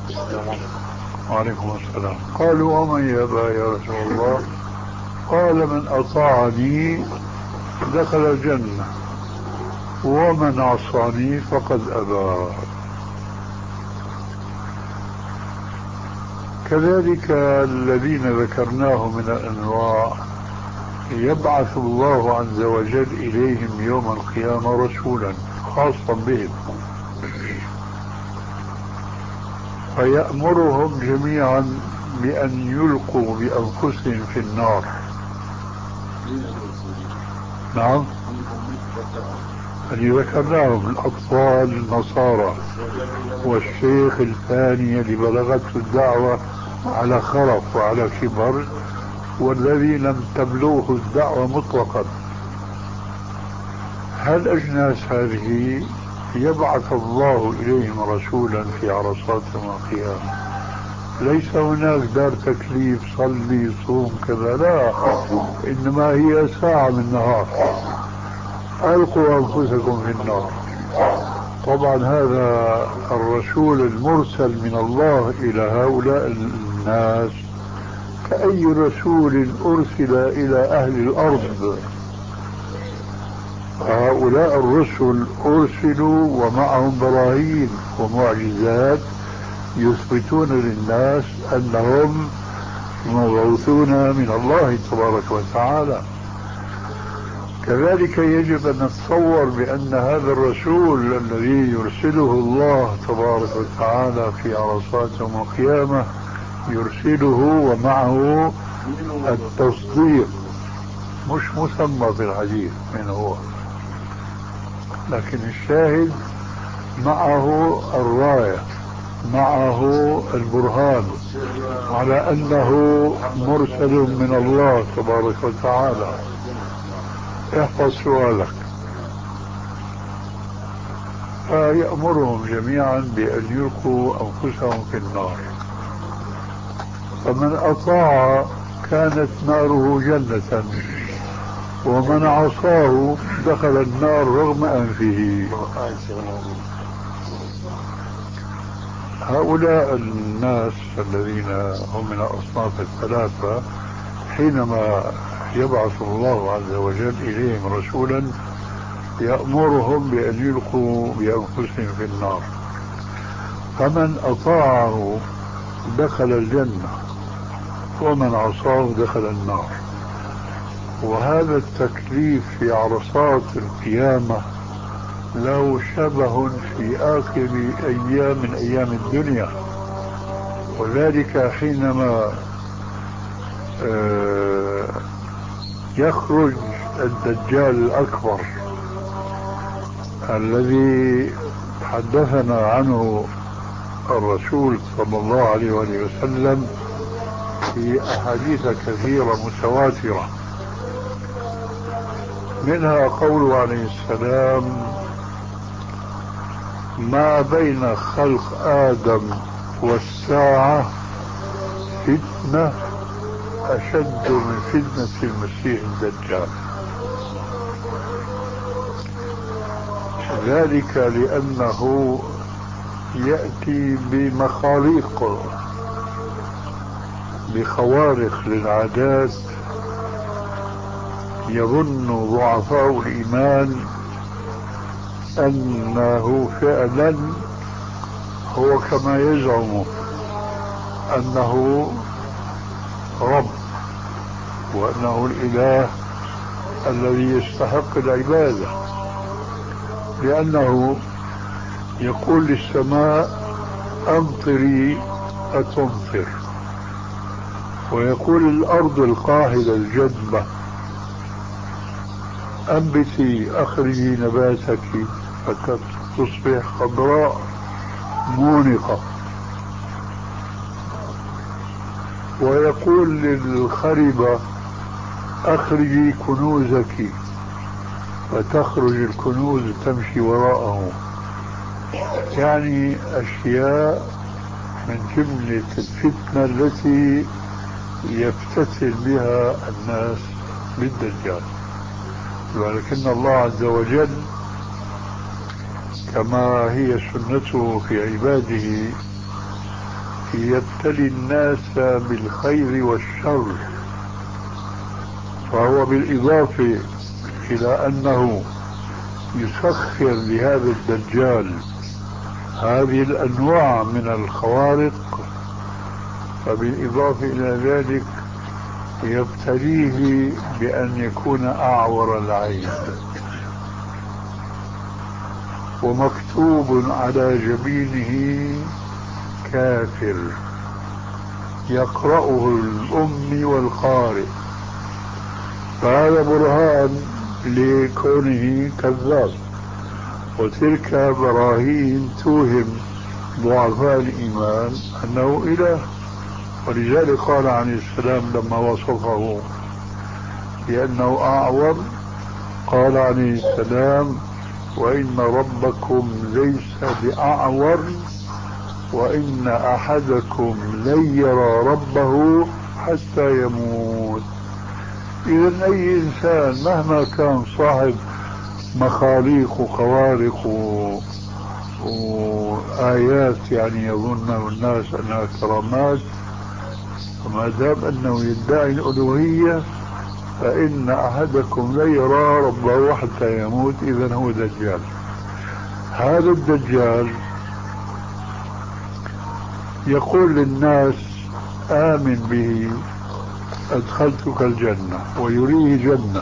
وعليكم السلام. قالوا: ومن يأبى يا رسول الله؟ قال: من أطاعني دخل الجنة ومن عصاني فقد أبى. كذلك الذين ذكرناه من الأنواع يبعث الله عز وجل إليهم يوم القيامة رسولا خاصا بهم، فيأمرهم جميعا بأن يلقوا بأنفسهم في النار. نعم، اللي ذكرناهم الأطفال النصارى والشيخ الثاني اللي بلغته الدعوة على خرف وعلى كبر والذي لم تبلغه الدعوة مطلقا. هالأجناس هذه يبعث الله إليهم رسولا في عرصات يوم القيامة. ليس هناك دار تكليف صلي صوم كذا، لا، إنما هي ساعة من نهار، ألقوا أنفسكم في النار. طبعا هذا الرسول المرسل من الله إلى هؤلاء الناس كأي رسول أرسل إلى أهل الأرض. هؤلاء الرسل أرسلوا ومعهم براهين ومعجزات يثبتون للناس أنهم مبعوثون من الله تبارك وتعالى. كذلك يجب أن نتصور بأن هذا الرسول الذي يرسله الله تبارك وتعالى في عرصات يوم القيامة يرسله ومعه التصديق، مش مسمى في الحديث من هو، لكن الشاهد معه الراية، معه البرهان على أنه مرسل من الله تبارك وتعالى. احفظ سؤالك. فيأمرهم جميعا بأن يلقوا أنفسهم في النار، فمن أطاع كانت ناره جنة ومن عصاه دخل النار رغم أنفه. هؤلاء الناس الذين هم من الأصناف الثلاثة حينما يبعث الله عز وجل إليهم رسولا يأمرهم بأن يلقوا بأنفسهم في النار، فمن أطاعه دخل الجنة ومن عصاه دخل النار. وهذا التكليف في عرصات القيامة له شبه في آخر أيام من أيام الدنيا، وذلك حينما يخرج الدجال الأكبر الذي حدثنا عنه الرسول صلى الله عليه وسلم في أحاديث كثيرة متواترة، منها قوله عليه السلام: ما بين خلق آدم والساعة فتنة أشد من فتنة المسيح الدجال. ذلك لأنه يأتي بمخاريق، بخوارق للعادات، يظن ضعفاء الإيمان أنه فعلا هو كما يزعم أنه رب وأنه الإله الذي يستحق العبادة، لأنه يقول للسماء أمطري أتمطر، ويقول الأرض القاهرة الجدبة أنبتي أخرجي نباتك فتصبح خضراء مونقة، ويقول للخربة أخرجي كنوزك فتخرج الكنوز تمشي وراءه. يعني أشياء من جملة الفتنة التي يفتتن بها الناس بالدجال. ولكن الله عز وجل كما هي سنته في عباده يبتلي الناس بالخير والشر، فهو بالإضافة إلى أنه يسخر لهذا الدجال هذه الأنواع من الخوارق، فبالإضافة إلى ذلك يبتليه بأن يكون أعور العين، ومكتوب على جبينه كافر يقرأه الأمي والقارئ، فهذا برهان لكونه كذاب. وتلك براهين توهم ضعفاء الإيمان أنه إله. ولذلك قال عليه السلام لما وصفه بأنه أعور قال عليه السلام وإن ربكم ليس بأعور وإن أحدكم لن يرى ربه حتى يموت. إذن أي إنسان مهما كان صاحب مخاليق وخوارق وآيات يعني يظنه الناس أنها كرامات، وما دام أنه يدعي الألوهية فإن أحدكم لا يرى ربه حتى يموت. إذن هو دجال. هذا الدجال يقول للناس آمن به أدخلتك الجنة، ويريه جنة،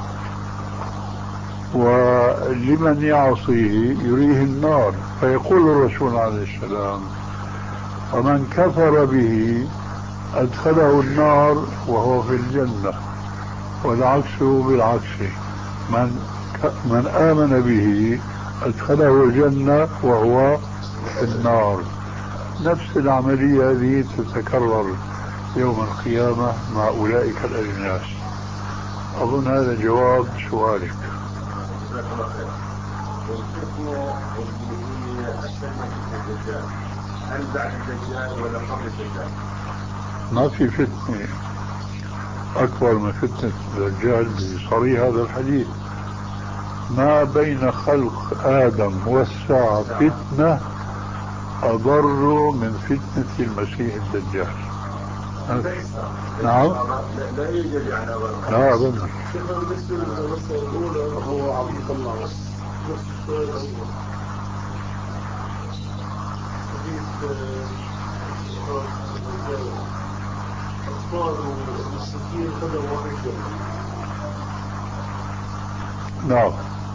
ولمن يعصيه يريه النار. فيقول الرسول عليه السلام ومن كفر به أدخله النار وهو في الجنة، والعكس بالعكس، من من آمن به أدخله الجنة وهو في النار. نفس العملية هذه تتكرر يوم القيامة مع أولئك الأجناس. أظن هذا جواب سؤالك. والفتنة اللي هي أشد من فتنة الدجال، هل بعد الدجال ولا قبل الدجال؟ ما في فتنة أكبر من فتنة الدجال بصريح هذا الحديث. ما بين خلق آدم والساعة فتنة أضر من فتنة المسيح الدجال. نعم. لا يوجد يعني أضر. لا أظن. بالنسبة للمسألة الأولى هو عبد الله بس السؤال الأول حديث أطفال والمساكين خدموا واحد الجنة. نعم.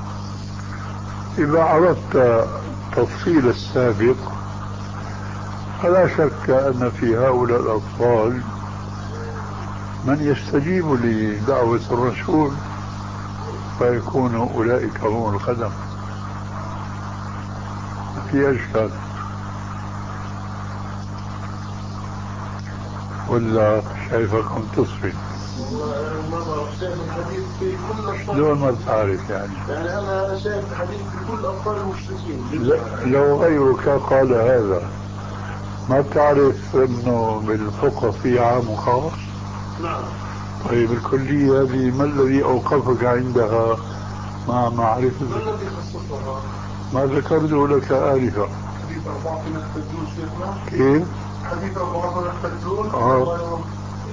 إذا أردت تفصيل السابق فلا شك أن في هؤلاء الأطفال من يستجيب لدعوة الرسول فيكون أولئك هم الخدم. في أشكال ولا شايفكم تصفي؟ ما بعرف، شايف الحديث في كل أطفال. شلون ما تعرف يعني؟ يعني أنا شايف الحديث في كل أطفال المشركين. لو غيرك قال هذا ما تعرف أنه بالفقه في عام وخاص؟ نعم. طيب الكلية هذه ما الذي أوقفك عندها مع معرفة؟ ما الذي خصصها؟ ما ذكرته لك آنفا. حديث أربعة يحتجون شيخنا. كيف؟ حديث أربعة يحتجون. آه.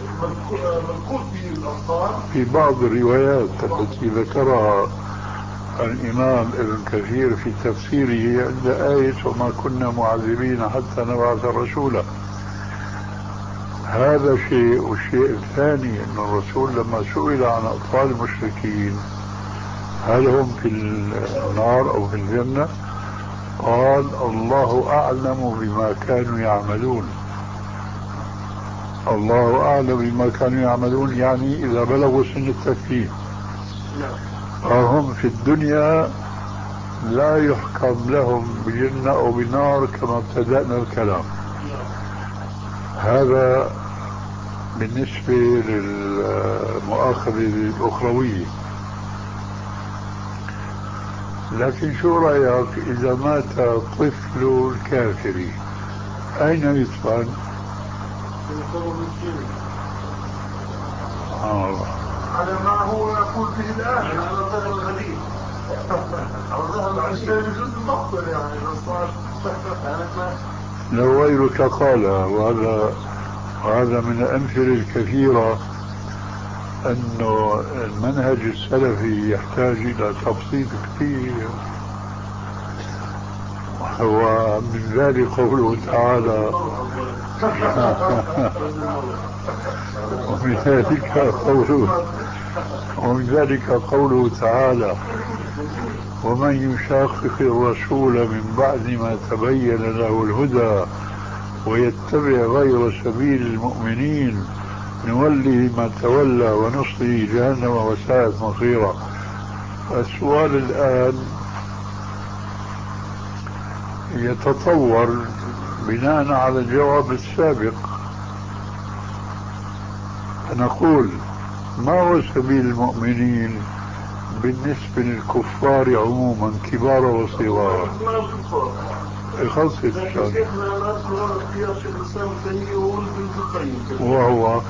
مذكور في الأطفال. في بعض الروايات التي ذكرها الإمام ابن كثير في تفسيره عند آية وما كنا معذبين حتى نبعث رسولا. هذا شيء. والشيء الثاني أن الرسول لما سئل عن أطفال المشركين هل هم في النار أو في الجنة قال الله أعلم بما كانوا يعملون. الله أعلم بما كانوا يعملون يعني إذا بلغوا سن التكليف. فهم في الدنيا لا يحكم لهم بجنة أو بنار كما ابتدأنا الكلام. هذا بالنسبة للمؤاخذة الأخروية. لكن شو رأيك إذا مات طفل الكافر أين يدفن؟ آه. على ما هو يقول به الآن على ظهر الغدير على ظهر العشاء بجزء مقبل يعني لو غيرك قال. وهذا وهذا من الأمثلة الكثيرة أنه المنهج السلفي يحتاج إلى تبسيط كثير. ومن ذلك قوله تعالى ومن ذلك قوله ومن ذلك قوله تعالى ومن يشاقق الرسول من بعد ما تبين له الهدى ويتبع غير سبيل المؤمنين نوليه ما تولى ونصله جهنم وساءت مصيرا. السؤال الآن يتطور بناء على الجواب السابق. فنقول ما هو سبيل المؤمنين بالنسبة للكفار عموما كبار وصغار؟ يخصص وهو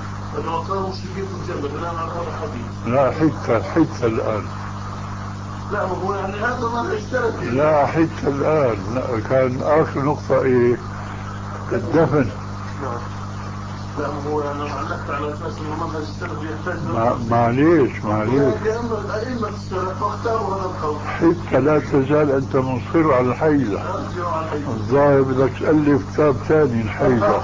لا حتى حتى الآن لا هو يعني هذا ما اشترك لا حتى الآن لا. كان آخر نقطة إيه؟ الدفن. لا هو يعني علقت على أساس إنه منهج السلف يحتاج ما معليش معليش الأئمة السلف واختاروا هذا القول حتى لا تزال أنت مصر على الحيزة. الظاهر بدك تألف كتاب ثاني الحيزة.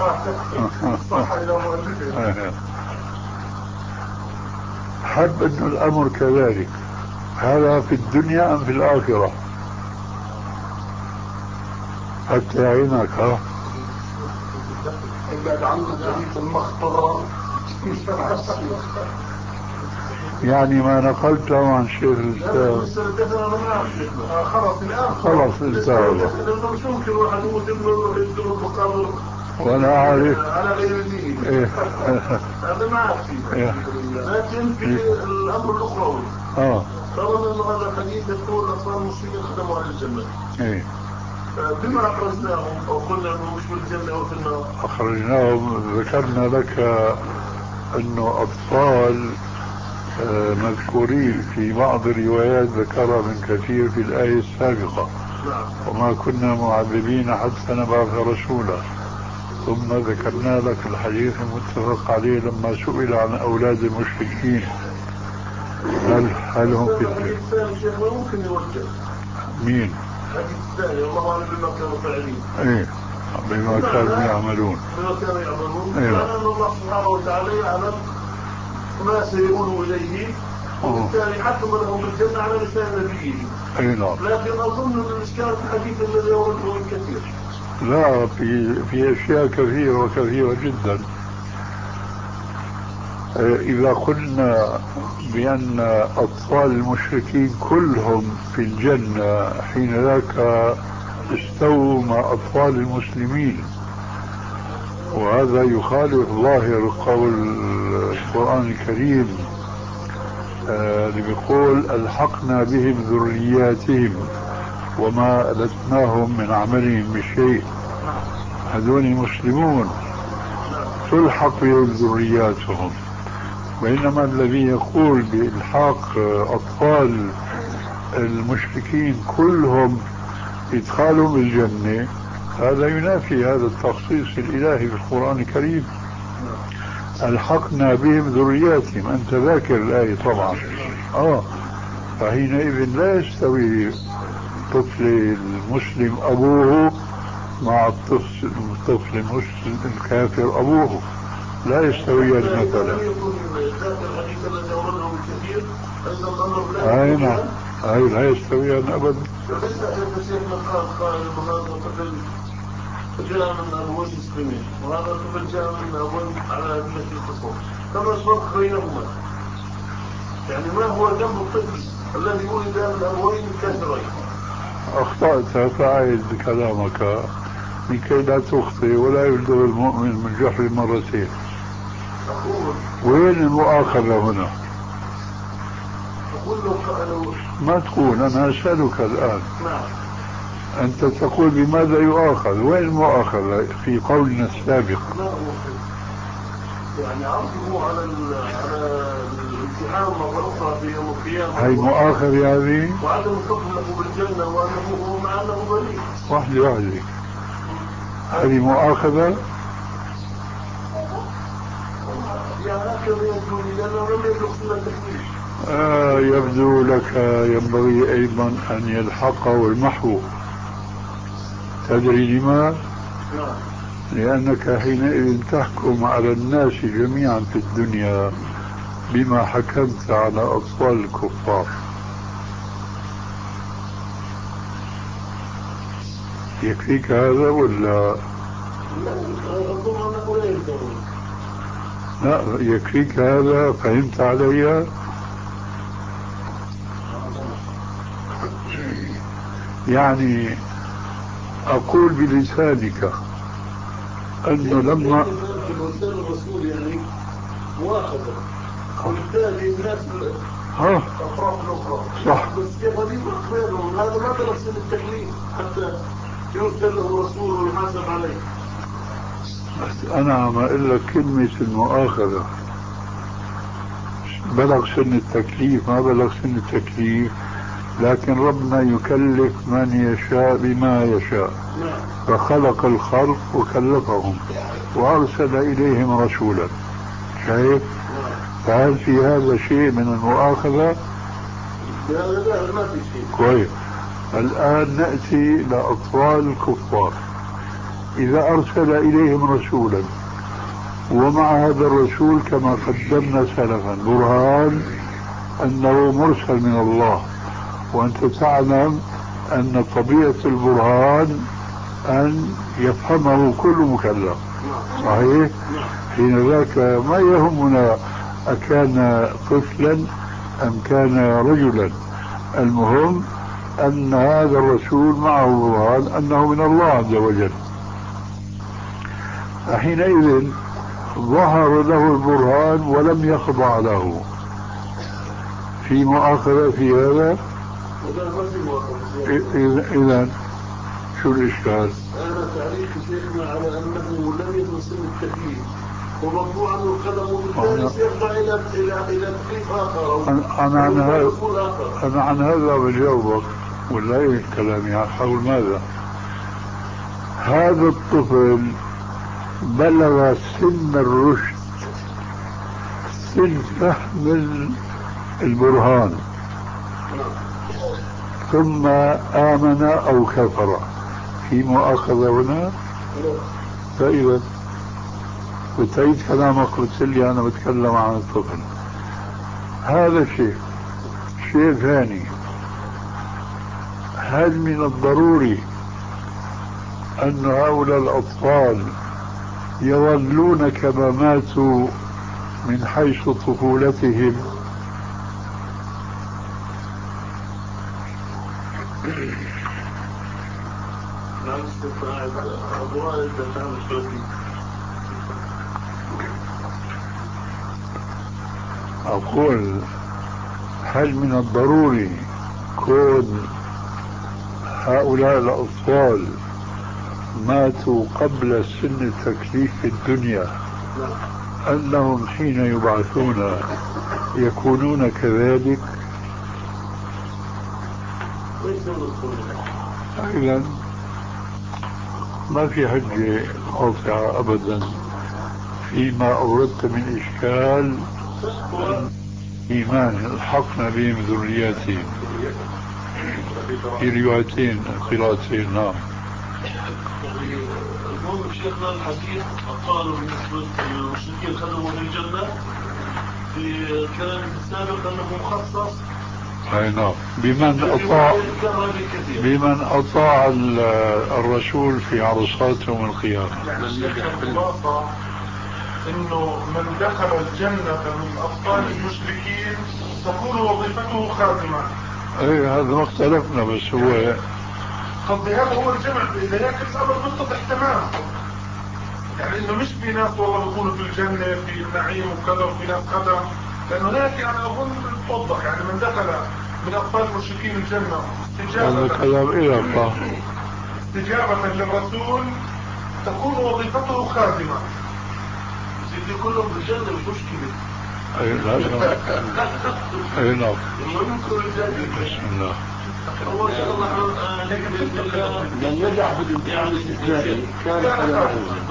حب أن الأمر كذلك. هذا في الدنيا أم في الآخرة؟ حتى يعينك. ها ابعد عنا جريمة المخطرة. يعني ما نقلته عن شيخ الإسلام خلاص الآن خلاص انتهى. مش ممكن واحد يموت ابنه يدور المقابر وأنا عارف على غير دين. هذا ما أعرف فيه. لكن في الأمر الأخروي اه طالما أنه هذا الحديث يقول أطفال المسلمين خدموا أهل الجنة. ايه بما أخرجناهم أو قلنا أنه مش في الجنة أو في النار؟ أخرجناهم ذكرنا لك أنه أطفال مذكورين في بعض الروايات ذكرها من كثير في الآية السابقة. وما كنا معذبين حتى نبعث رسولا. ثم ذكرنا لك الحديث المتفق عليه لما سئل عن أولاد المشركين هل, هل هم في الحديث الثاني شيخ ممكن يوجه. مين؟ الحديث الثاني الله أعلم بما كانوا فاعلين. ايه بما كانوا يعملون. بما كانوا يعملون. إيه. لأن الله سبحانه وتعالى يعلم ما سيقولوا إليه وبالتالي حكم لهم بالجنة على لسان نبيه. اي نعم. لكن أظن أن الإشكال في الحديث الذي يورده من كثير. لا في في أشياء كثيرة وكثيرة جدا. إذا قلنا بأن أطفال المشركين كلهم في الجنة حين ذاك استووا مع أطفال المسلمين. وهذا يخالف ظاهر قول القرآن الكريم اللي بيقول ألحقنا بهم ذرياتهم وما ألتناهم من عملهم بشيء. هذول المسلمون تلحق بهم ذرياتهم. بينما الذي يقول بإلحاق أطفال المشركين كلهم إدخالهم بالجنة هذا ينافي هذا التخصيص الإلهي في القرآن الكريم. ألحقنا بهم ذرياتهم. أنت ذاكر الآية طبعا. آه فحينئذ لا يستوي الطفل المسلم أبوه مع الطفل الطفل المسلم الكافر أبوه، لا يستويان مثلا. أي نعم، أي لا يستويان أبدا. جاء من أبوين مسلمين وهذا الطفل جاء من أبوين على أدلة القصور، كما الفرق بينهما؟ يعني ما هو ذنب الطفل الذي ولد من أبوين كافرين؟ أخطأت فأعد كلامك لكي لا تخطئ، ولا يبدو المؤمن من جحر مرتين. أقول وين المؤاخذة هنا؟ أقول له ما تقول، أنا أسألك الآن. نعم. أنت تقول بماذا يؤاخذ؟ وين المؤاخذة في قولنا السابق؟ لا يعني عرضه على على الامتحان مرة أخرى في يوم القيامة. هاي مؤاخذة هذه؟ وعدم الحكم له بالجنة وأنه مع أنه بريء. واحدة واحدة. هذه مؤاخذة؟ يعني هكذا يبدو لي لأنه لم يبلغ سن التكليف. آه يبدو لك ينبغي أيضا أن يلحقه المحو. تدري لما؟ نعم. لأنك حينئذ تحكم على الناس جميعا في الدنيا بما حكمت على أطفال الكفار. يكفيك هذا ولا؟ لا يكفيك هذا، فهمت علي؟ يعني أقول بلسانك أنه لما الرسول يعني مؤاخذة وبالتالي الناس ها أفراق الأخرى صح، بس كيف هذه أخبارهم؟ هذا ما بلغ سن التكليف حتى يرسل له الرسول ويحاسب عليه. بس أنا عم أقول لك كلمة المؤاخذة، بلغ سن التكليف ما بلغ سن التكليف، لكن ربنا يكلف من يشاء بما يشاء، فخلق الخلق وكلفهم وأرسل إليهم رسولا. شايف؟ فهل في هذا شيء من المؤاخذة؟ لا لا ما في شيء. كويس. الآن نأتي لأطفال الكفار. إذا أرسل إليهم رسولا ومع هذا الرسول كما قدمنا سلفا برهان أنه مرسل من الله، وأنت تعلم أن طبيعة البرهان أن يفهمه كل مكلف، صحيح؟ حين ذاك ما يهمنا أكان طفلا أم كان رجلا، المهم أن هذا الرسول معه برهان أنه من الله عز وجل. حينئذ ظهر له البرهان ولم يخضع له، في مؤاخذة في هذا؟ إذا شو الإشكال؟ أنا تعريف شيخنا على أنه لم يبلغ سن التكليف ومرفوع عنه القلم وبالتالي سيرجع إلى إلى إلى تكليف آخر. أنا عن هذا أنا عن هذا بجاوبك ولا إيه كلامي حول ماذا؟ هذا الطفل بلغ سن الرشد، سن فهم البرهان، ثم آمن أو كفر، في مؤاخذة هنا؟ فإذا وتعيد كلامك قلت لي أنا بتكلم عن الطفل. هذا شيء شيء ثاني، هل من الضروري أن هؤلاء الأطفال يظلون كما ماتوا من حيث طفولتهم؟ أقول هل من الضروري كون هؤلاء الأطفال ماتوا قبل سن التكليف في الدنيا أنهم حين يبعثون يكونون كذلك؟ إذن ما في حجة قاطعة أبدا فيما أوردت من إشكال. إيمان الحقنا بهم ذرياتهم في روايتين قراءتين. نعم. المهم شيخنا الحديث قالوا بالنسبة للمشركين خدموا في الجنة في كلام السابق أنه مخصص. أي نعم. بمن أطاع بمن أطاع الرسول في عرصات يوم القيامة. يعني الشيخ الخلاصة انه من دخل الجنة من ابطال المشركين تكون وظيفته خادمة. اي هذا ما اختلفنا، بس هو قصدي هذا هو الجمع. اذا هيك الامر متضح تمام، يعني انه مش في ناس والله بيكونوا في الجنة في النعيم وكذا وفي ناس خدم، لانه هيك يعني اظن توضح يعني من دخل من ابطال المشركين الجنة هذا كلام إلى استجابة للرسول تكون وظيفته خادمة. سيدي كلهم في الجنة مش مشكلة. أي لا لا. أي لا. بسم الله. أول شيء الله من نجح في الامتحان الاستثنائي كان خيره.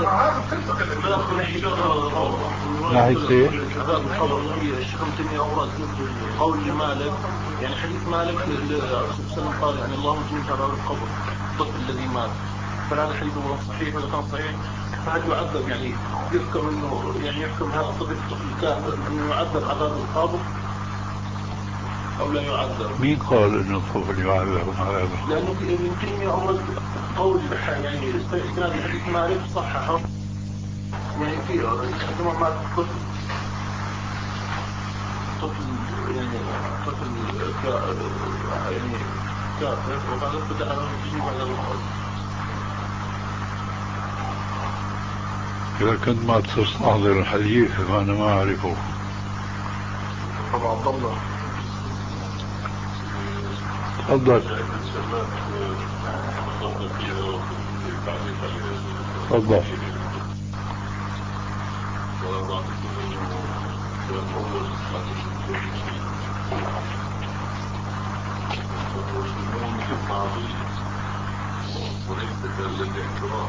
ناحية ايه؟ عذاب القبر. الشيخ ابن تيمية أورد قول مالك، يعني حديث مالك الرسول صلى الله عليه وسلم قال يعني اللهم اجعلني عذاب القبر الطفل الذي مات. فهذا الحديث هو صحيح ولا كان صحيح؟ فهل يعذب يعني يحكم انه يعني يحكم هذا الطفل الطفل الكافر انه يعذب عذاب القبر او لا يعذب؟ مين قال انه الطفل يعذب عذاب؟ لانه في ابن تيمية اورد قول يعني اسناد الحديث مالك صححه، يعني في كما مات الطفل طفل يعني طفل يعني كافر وقال فتح له تجيب عذاب القبر. إذا كنت ما تستحضر الحديث فأنا ما أعرفه. طبعا عبد الله تفضل. تفضل. وليس كالاحترام.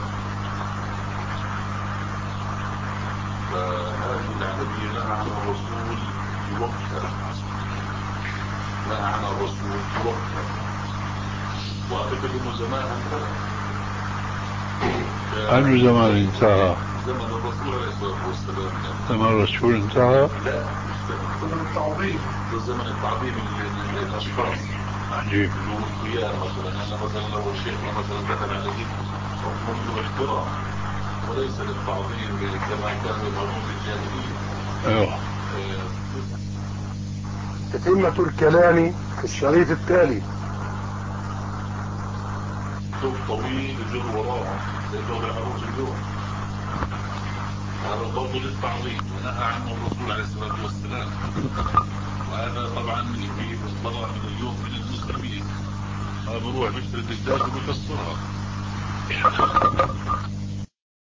فهذه العملية نهى عن الرسول في وقتها، نهى عن الرسول في وقتها، وأعتقد أنه زمان انتهى. أنه زمان انتهى؟ زمن الرسول عليه الصلاة والسلام. زمن الرسول انتهى؟ لا، زمن التعظيم. زمن التعظيم للأشخاص. عجيب. يوم القيامة مثلا، أنا مثلا لو شيخنا مثلا دخل عليه منذ احترام وليس للتعظيم كما كان يفعلون في الجاهلية. ايوه. تتمة الكلام في الشريط التالي. ثوب طويل يجر وراهم زي ثوب العروس اليوم، هذا برضه للتعظيم ونهى عنه الرسول عليه الصلاة والسلام. وهذا طبعا في ضرر من اليوم من المسلمين، ما بروح بيشتري الدجاج وبيكسرها.